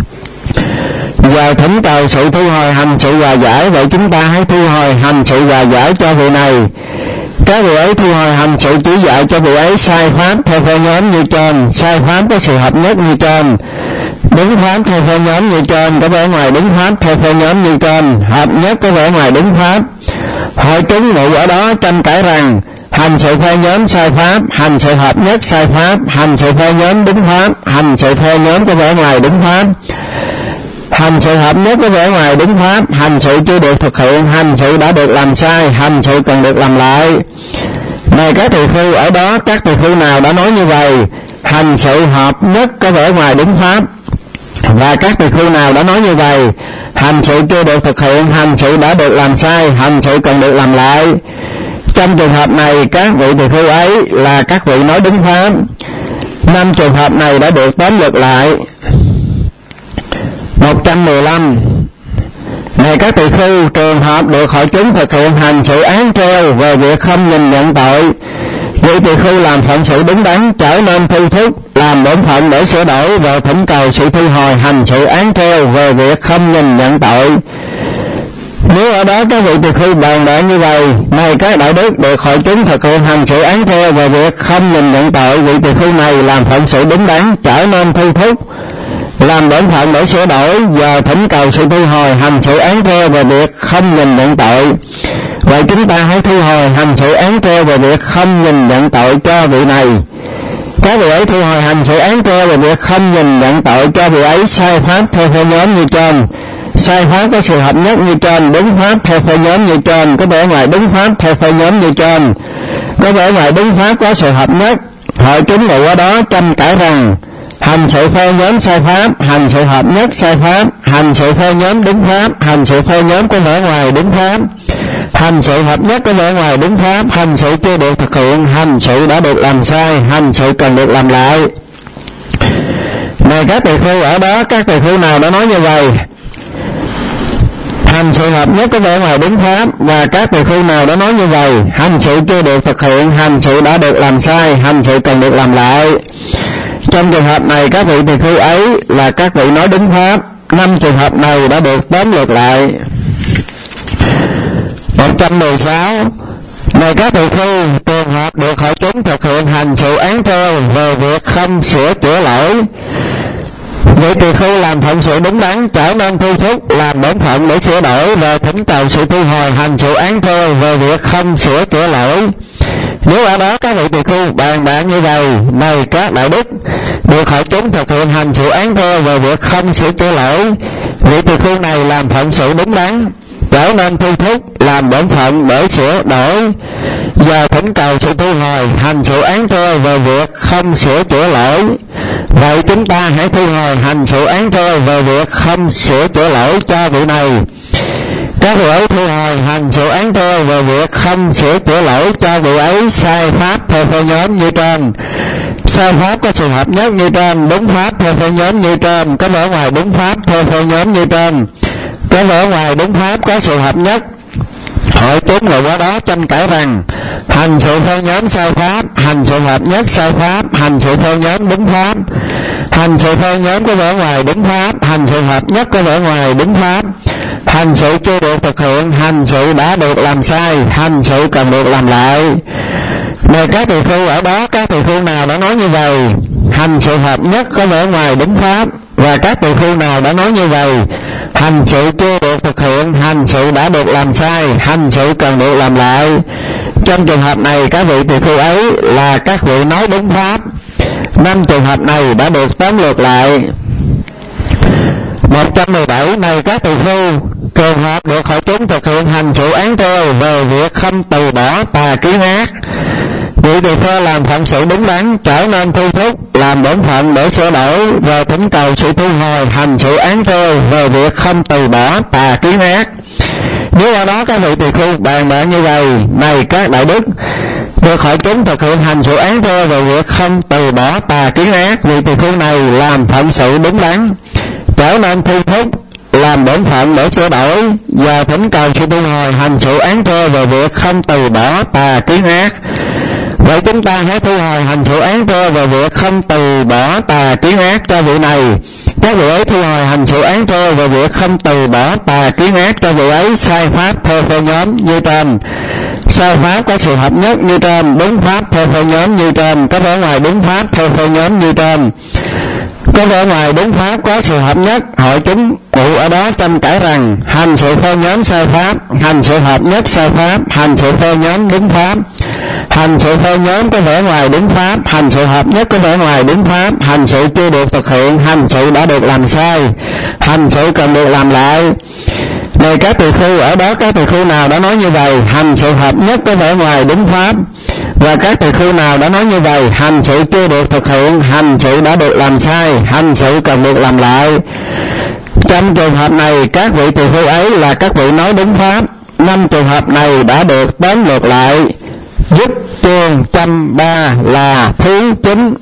và thỉnh cầu sự thu hồi hành sự hòa giải. Vậy chúng ta hãy thu hồi hành sự hòa giải cho vị này. Các vị ấy thu hồi hành sự chỉ dạy cho vị ấy sai pháp theo phe nhóm như trên. Sai pháp có sự hợp nhất như trên, đúng pháp theo phe nhóm như trên, có vẻ ngoài đúng pháp theo phe nhóm như trên, hợp nhất có vẻ ngoài đúng pháp. Hội chúng ngụ ở đó tranh cãi rằng hành sự phe nhóm sai pháp, hành sự hợp nhất sai pháp, hành sự phe nhóm đúng pháp, hành sự phe nhóm có vẻ ngoài đúng pháp, hành sự hợp nhất có vẻ ngoài đúng pháp, hành sự chưa được thực hiện, hành sự đã được làm sai, hành sự cần được làm lại. Này các tỳ khưu, ở đó các tỳ khưu nào đã nói như vậy? Hành sự hợp nhất có vẻ ngoài đúng pháp. Và các tỳ khưu nào đã nói như vậy? Hành sự chưa được thực hiện, hành sự đã được làm sai, hành sự cần được làm lại. Trong trường hợp này, các vị tỳ khưu ấy là các vị nói đúng pháp. 5 trường hợp này đã được tóm lược lại. 115. Này các tỳ khưu, trường hợp được hội chúng thực hiện hành sự án treo về việc không nhìn nhận tội, vị tỳ khưu làm phận sự đúng đắn, trở nên thu thúc làm bổn phận để sửa đổi, và thỉnh cầu sự thu hồi hành sự án treo về việc không nhìn nhận tội. Nếu ở đó các vị tỳ khưu bàn bạc như vậy: này các đại đức, được hội chúng thực hiện hành sự án treo về việc không nhìn nhận tội, vị tỳ khưu này làm phận sự đúng đắn, trở nên thu thúc làm bổn phận để sửa đổi, và thỉnh cầu sự thu hồi hành sự án treo về việc không nhìn nhận tội. Vậy chúng ta hãy thu hồi hành sự án treo về việc không nhìn nhận tội cho vị này. Các vị ấy thu hồi hành sự án treo về việc không nhìn nhận tội cho vị ấy sai pháp theo phe nhóm như trên. Sai pháp có sự hợp nhất như trên, đúng pháp theo phe nhóm như trên, có vẻ ngoài đúng pháp theo phe nhóm như trên, có vẻ ngoài đúng pháp có sự hợp nhất. Hội chúng ngụ ở đó tranh cãi rằng hành sự phe nhóm sai pháp, hành sự hợp nhất sai pháp, hành sự phe nhóm đúng pháp, hành sự phe nhóm có vẻ ngoài đúng pháp, hành sự hợp nhất có vẻ ngoài đúng pháp, hành sự chưa được thực hiện, hành sự đã được làm sai, hành sự cần được làm lại. Này các tỳ khưu, ở đó các tỳ khưu nào đã nói như vậy? Hành sự hợp nhất có vẻ ngoài đúng pháp. Và các tỳ khưu nào đã nói như vậy? Hành sự chưa được thực hiện, hành sự đã được làm sai, hành sự cần được làm lại. Trong trường hợp này, các vị tỳ khưu ấy là các vị nói đúng pháp. 5 trường hợp này đã được tóm lược lại. 116. Này các tỳ khưu, trường hợp được hội chúng thực hiện hành sự án treo về việc không sửa chữa lỗi, vị tỳ khưu làm phận sự đúng đắn, trở nên thu thúc làm bổn phận để sửa đổi, và thỉnh cầu sự thu hồi hành sự án treo về việc không sửa chữa lỗi. Nếu ở đó các vị tỳ khưu bàn bạc như vậy: này các đại đức, được hội chúng thực hiện hành sự án treo về việc không sửa chữa lỗi, vị tỳ khưu này làm phận sự đúng đắn, trở nên thu thúc làm bổn phận để sửa đổi, và thỉnh cầu sự thu hồi hành sự án treo về việc không sửa chữa lỗi. Vậy chúng ta hãy thu hồi hành sự án treo về việc không sửa chữa lỗi cho vị này. Các vị ấy thu hồi hành sự án treo về việc không sửa chữa lỗi cho vị ấy sai pháp theo phe nhóm như trên. Sai pháp có sự hợp nhất như trên, đúng pháp theo phe nhóm như trên, có vẻ ngoài đúng pháp theo phe nhóm như trên, có vẻ ngoài đúng pháp có sự hợp nhất. Hội chúng ngồi qua đó tranh cãi rằng hành sự phe nhóm sai pháp, hành sự hợp nhất sai pháp, hành sự phe nhóm đúng pháp, hành sự phe nhóm có vẻ ngoài đúng pháp, hành sự hợp nhất có vẻ ngoài đúng pháp, hành sự chưa được thực hiện, hành sự đã được làm sai, hành sự cần được làm lại. Này các tỳ khưu, ở đó các tỳ khưu nào đã nói như vậy? Hành sự hợp nhất có vẻ ngoài đúng pháp. Và các tỳ khưu nào đã nói như vậy? Hành sự chưa được thực hiện, hành sự đã được làm sai, hành sự cần được làm lại. Trong trường hợp này, các vị tỳ khưu ấy là các vị nói đúng pháp. 5 trường hợp này đã được tóm lược lại. 117. Này các tỳ khưu, trường hợp được hội chúng thực hiện hành sự án treo về việc không từ bỏ tà kiến ác, Vị tỳ kheo làm phận sự đúng đắn, trở nên thu thúc, làm bổn phận để sửa đổi, rồi thỉnh cầu sự thu hồi, hành sự án trơ về việc không từ bỏ tà kiến ác. Nếu ở đó các vị tỳ khưu bàn bạc như vậy, này các đại đức, được hội chúng thực hiện hành sự án trơ về việc không từ bỏ tà kiến ác, vị tỳ khưu này làm phận sự đúng đắn, trở nên thu thúc, làm bổn phận để sửa đổi, và thỉnh cầu sự thu hồi, hành sự án trơ về việc không từ bỏ tà kiến ác. Vậy chúng ta hãy thu hồi hành sự án trơ về việc không từ bỏ tà kiến ác cho vị này. Các vị ấy thu hồi hành sự án trơ về việc không từ bỏ tà kiến ác cho vị ấy sai pháp theo phe nhóm như trên. Sai pháp có sự hợp nhất như trên, đúng pháp theo phe nhóm như trên, có vẻ ngoài đúng pháp theo phe nhóm như trên. Có vẻ ngoài đúng pháp có sự hợp nhất, hội chúng ngụ ở đó tranh cãi rằng hành sự phe nhóm sai pháp, hành sự hợp nhất sai pháp, hành sự phe nhóm đúng pháp. Hành sự phe nhóm có vẻ ngoài đúng pháp, hành sự hợp nhất có vẻ ngoài đúng pháp, hành sự chưa được thực hiện, hành sự đã được làm sai, hành sự cần được làm lại. Này các tỳ khưu, ở đó các tỳ khưu nào đã nói như vậy, hành sự hợp nhất có vẻ ngoài đúng pháp, và các tỳ khưu nào đã nói như vậy, hành sự chưa được thực hiện, hành sự đã được làm sai, hành sự cần được làm lại. Trong trường hợp này, các vị tỳ khưu ấy là các vị nói đúng pháp. 5 trường hợp này đã được tóm lược lại. Dứt chương 103 là thứ 9.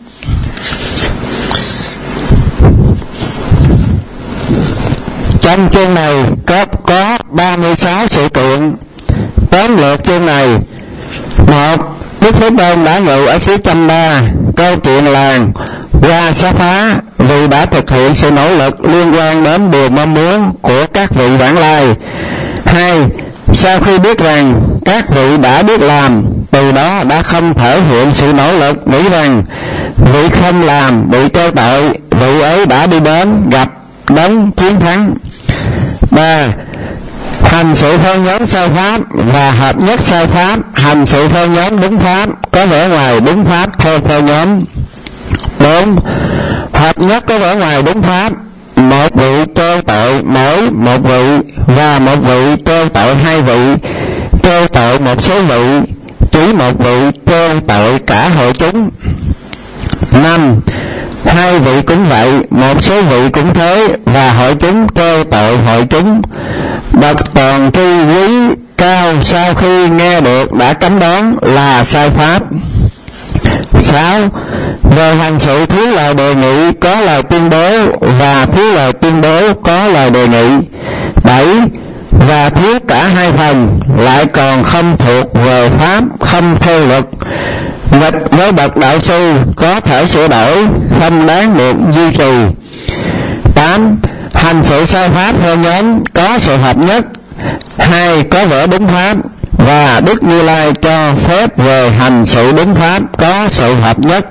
Trong chương này có 36 sự kiện. Tóm lược chương này: 1. Đức Thế Tôn đã ngự ở xứ Chăm Ba. Câu chuyện làng Hoa Xá Phá vì đã thực hiện sự nỗ lực liên quan đến điều mong muốn của các vị vãng lai. 2. Sau khi biết rằng các vị đã biết làm, từ đó đã không thể hiện sự nỗ lực, nghĩ rằng vị không làm bị treo tội, vị ấy đã đi đến gặp đấng chiến thắng. 3. Hành sự theo nhóm sai pháp và hợp nhất sai pháp. Hành sự theo nhóm đúng pháp có vẻ ngoài đúng pháp theo nhóm. 4. Hợp nhất có vẻ ngoài đúng pháp, một vị treo tội mỗi một vị, và một vị treo tội hai vị, treo tội một số vị, chỉ một vị treo tội cả hội chúng. 5. Hai vị cũng vậy, một số vị cũng thế, và hội chúng treo tội hội chúng. Bậc toàn tri quý cao sau khi nghe được đã cấm đoán là sai pháp. 6. Về hành sự thiếu lời đề nghị có lời tuyên bố, và thiếu lời tuyên bố có lời đề nghị. 7. Và thiếu cả hai phần, lại còn không thuộc về pháp, không theo luật, nghịch với bậc đạo sư, có thể sửa đổi, không đáng được duy trì. 8. Hành sự sai pháp theo nhóm có sự hợp nhất, 2 có vẻ đúng pháp, và Đức Như Lai cho phép về hành sự đúng pháp có sự hợp nhất.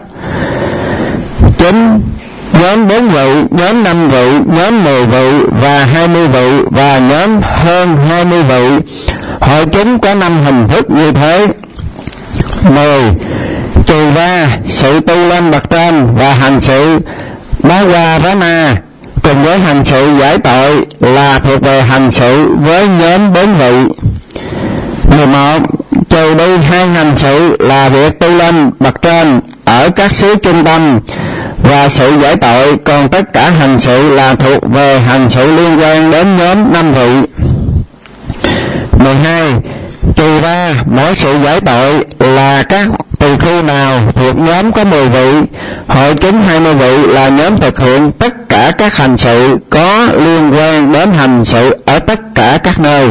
9. Nhóm 4 vị, nhóm 5 vị, nhóm 10 vị và 20 vị, và nhóm hơn 20 vị. Hội chúng có 5 hình thức như thế. 10. Trì va, sự tu lên bậc trên và hành sự bá qua rá na cùng với hành sự giải tội là thuộc về hành sự với nhóm 4 vị. 11. Trừ đi 2 hành sự là việc tu lên bậc trên ở các xứ trung tâm và sự giải tội, còn tất cả hành sự là thuộc về hành sự liên quan đến nhóm 5 vị. 12. Trừ ra mỗi sự giải tội là các tỳ khưu nào thuộc nhóm có 10 vị, hội chúng 20 vị là nhóm thực hiện tất cả các hành sự có liên quan đến hành sự ở tất cả các nơi.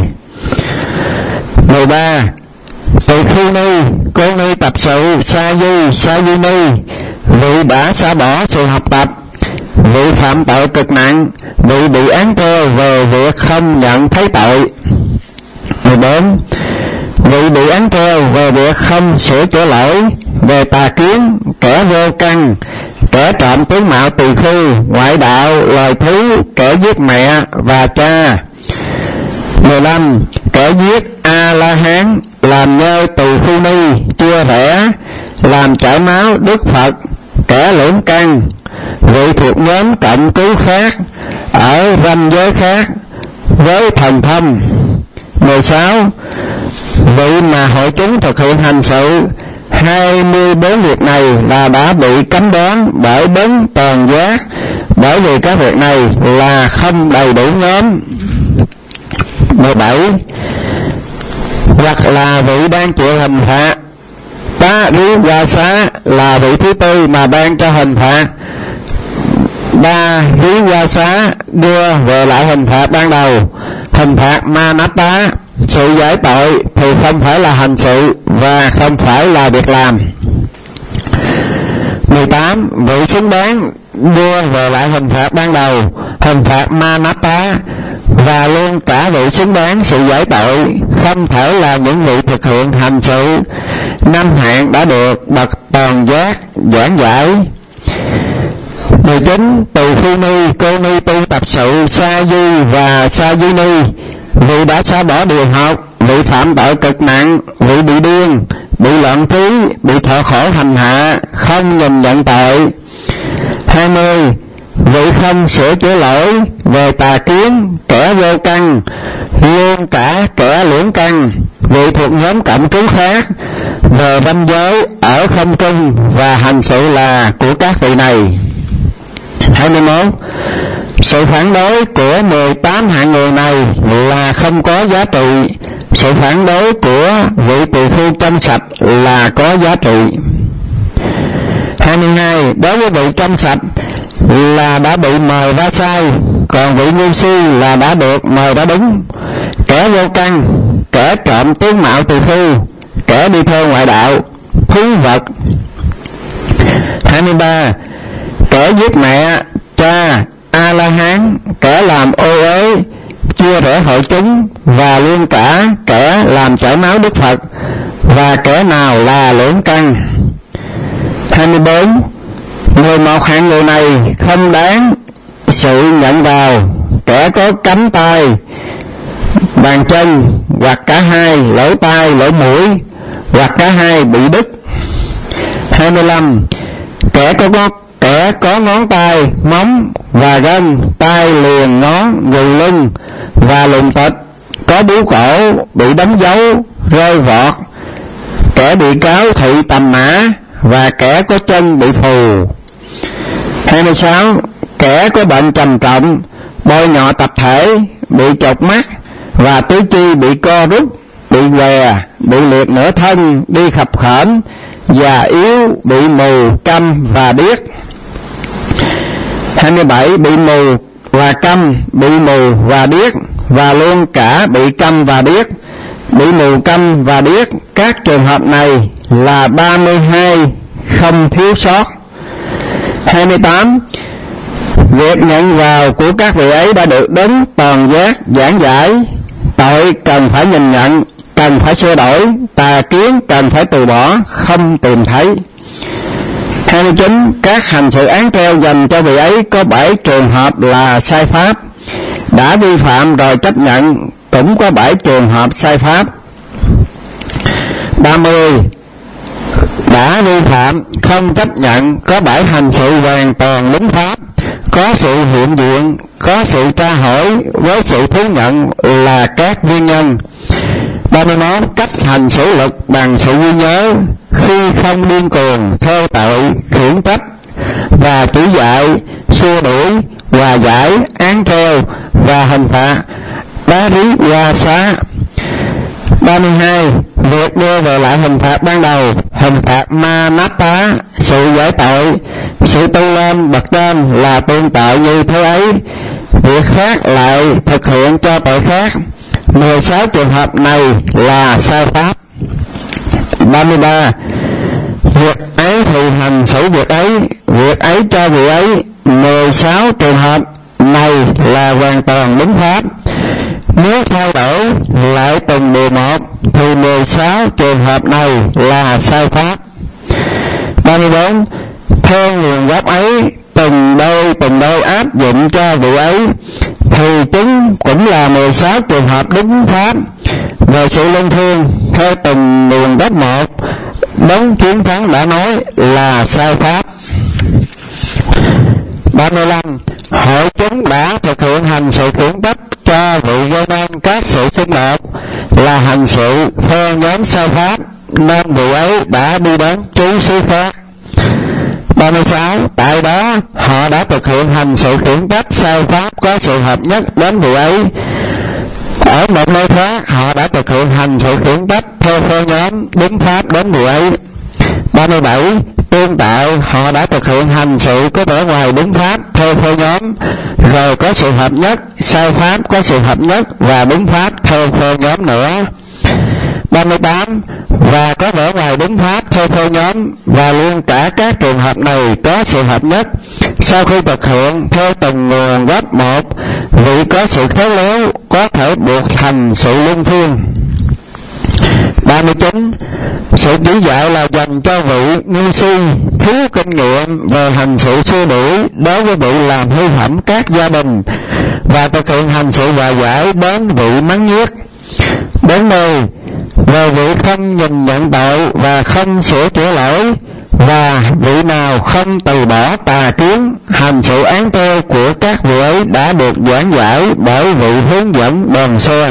13. Tỳ khưu ni, cô ni tập sự, sa di ni, vị đã xả bỏ sự học tập, vị phạm tội cực nặng, vị bị án treo về việc không nhận thấy tội. 14. Vị bị án treo về việc không sửa chữa lỗi, về tà kiến, kẻ vô căn, kẻ trộm tướng mạo tỳ khưu, ngoại đạo, lời thú, kẻ giết mẹ và cha. 15. Kẻ giết A-la-hán, làm nhơ tỳ khưu ni chưa rẽ, làm chảy máu Đức Phật, kẻ lưỡng căn, vị thuộc nhóm cộng cứu khác, ở ranh giới khác, với thần thông. 16. Vị mà hội chúng thực hiện hành sự 24 việc này là đã bị cấm đoán bởi đấng toàn giác, bởi vì các việc này là không đầy đủ nhóm. 17. Hoặc là vị đang chịu hình phạt, Pariwasa là vị thứ tư mà đang cho hình phạt. Pariwasa đưa về lại hình phạt ban đầu. Hình phạt Manatta, sự giải tội, thì không phải là hành sự và không phải là việc làm. 18. Vị xứng đáng đưa về lại hình phạt ban đầu, hình phạt Manatta, và luôn cả vị xứng đáng sự giải tội không thể là những vị thực hiện hành sự. 5 hạng đã được bậc toàn giác giảng giải. 19. Tỳ phu ni, cô ni tu tập sự sa di và sa di ni, vị đã xả bỏ điều học, vị phạm tội cực nặng, vị bị điên, bị loạn trí, bị thọ khổ hành hạ, không nhìn nhận tội. 20. Vị không sửa chữa lỗi về tà kiến, kẻ vô căn, luôn cả kẻ lưỡng căn, vị thuộc nhóm cộng trú khác, về ranh giới ở không trung và hành sự là của các vị này. 21. Sự phản đối của 18 hạng người này là không có giá trị. Sự phản đối của vị tỳ phu trong sạch là có giá trị. 22. Đối với vị trong sạch là đã bị mời ra sai, còn vị ngu si là đã được mời ra đúng. Kẻ vô căn, kẻ trộm tướng mạo tỳ phu, kẻ đi theo ngoại đạo, thú vật. 23. Kẻ giết mẹ, cha, A-la-hán, kẻ làm ô uế, chia rẽ hội chúng, và luôn cả kẻ làm chảy máu Đức Phật, và kẻ nào là lưỡng căn. 24. 11 hạng người này không đáng sự nhận vào: kẻ có cánh tay, bàn chân, hoặc cả hai, lỗ tai, lỗ mũi, hoặc cả hai bị đứt. 25. Kẻ có ngón tay, móng và gân, tay liền ngón, gù lưng và lùng tịch, có bướu cổ, bị đóng dấu, rơi vọt, kẻ bị cáo thị tầm mã, và kẻ có chân bị phù. 26. Kẻ có bệnh trầm trọng, bôi nhọ tập thể, bị chột mắt và tứ chi bị co rút, bị què, bị liệt nửa thân, đi khập khểnh, già yếu, bị mù, câm và điếc. 27. Bị mù và câm, bị mù và điếc, và luôn cả bị câm và điếc, bị mù, câm và điếc. Các trường hợp này là 32, không thiếu sót. 28. Việc nhận vào của các vị ấy đã được đấng toàn giác giảng giải. Tội cần phải nhìn nhận, cần phải sửa đổi, tà kiến cần phải từ bỏ, không tìm thấy. 29. Các hành sự án treo dành cho vị ấy có 7 trường hợp là sai pháp. Đã vi phạm rồi chấp nhận cũng có 7 trường hợp sai pháp. 30. Đã vi phạm không chấp nhận có 7 hành sự hoàn toàn đúng pháp, có sự hiện diện, có sự tra hỏi với sự thú nhận là các nguyên nhân. 31. Cách hành xử lực bằng sự ghi nhớ, khi không điên cuồng theo tội, khiển trách và chỉ dạy, xua đuổi, hòa giải, án treo và hình phạt Pariwasa. 32. Việc đưa về lại hình phạt ban đầu, hình phạt Manatta, sự giải tội, sự tu lên bậc trên là tương tự như thế ấy, việc khác lại thực hiện cho tội khác. 16 trường hợp này là sai pháp. 33. Việc ấy thì hành xử việc ấy cho việc ấy. 16 trường hợp này là hoàn toàn đúng pháp. Nếu thay đổi lại từng điều một thì 16 trường hợp này là sai pháp. 34. Theo nguồn gốc ấy, từng đôi áp dụng cho vị ấy thì chúng cũng là 16 trường hợp đúng pháp. Về sự luân thương theo từng nguồn gốc một, đấng chiến thắng đã nói là sai pháp. 35. Hội chúng đã thực hiện hành sự khiển trách cho vị gây nên các sự xung đột là hành sự theo nhóm sai pháp, nên vụ ấy đã đi đến trú xứ khác. 36. Tại đó họ đã thực hiện hành sự khiển trách sai pháp có sự hợp nhất đến vụ ấy. Ở một nơi khác họ đã thực hiện hành sự khiển trách theo phe nhóm đúng pháp đến vụ ấy. 37. Tương tạo họ đã thực hiện hành sự có vẻ ngoài đúng pháp theo phe nhóm, rồi có sự hợp nhất, sai pháp có sự hợp nhất và đúng pháp theo phe nhóm nữa. 38. Và có vẻ ngoài đúng pháp theo phe nhóm và luôn cả các trường hợp này có sự hợp nhất. Sau khi thực hiện theo từng nguồn gốc một, vị có sự khéo léo có thể buộc thành sự luân phiên. 39. Sự chỉ dạy là dành cho vị ngu si thiếu kinh nghiệm về hành sự xua đuổi đối với vị làm hư hỏng các gia đình và thực hiện hành sự hòa giải đến vị mắng nhiếc. 40. Về vị không nhìn nhận tội và không sửa chữa lỗi, và vị nào không từ bỏ tà kiến, hành sự án treo của các vị ấy đã được giảng giải bởi vị hướng dẫn đèn xe.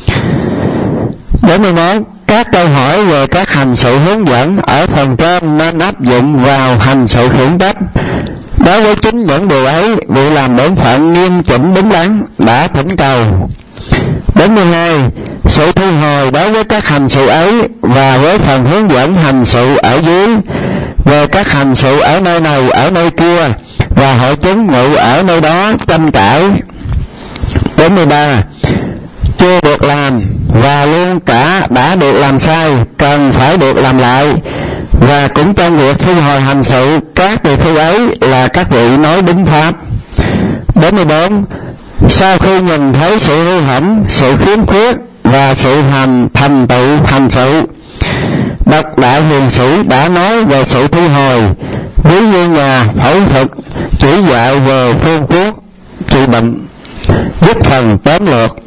41. Các câu hỏi về các hành sự hướng dẫn ở phần trên nên áp dụng vào hành sự khiển trách. Đối với chính những điều ấy, vị làm bổn phận nghiêm chỉnh đúng đắn đã thỉnh cầu. 42. Sự thu hồi đối với các hành sự ấy và với phần hướng dẫn hành sự ở dưới về các hành sự ở nơi này ở nơi kia và hội chúng ngự ở nơi đó tranh cãi. 43. Chưa được làm và luôn cả đã được làm sai cần phải được làm lại, và cũng trong việc thu hồi hành sự các điều thu ấy là các vị nói đúng pháp. 44. Sau khi nhìn thấy sự hư hỏng, sự khiếm khuyết và sự thành tựu hành sự, bậc đại hiền sĩ đã nói về sự thu hồi, ví như nhà phẫu thuật chỉ dạy về phương thuốc trị bệnh, giúp phần tóm lược.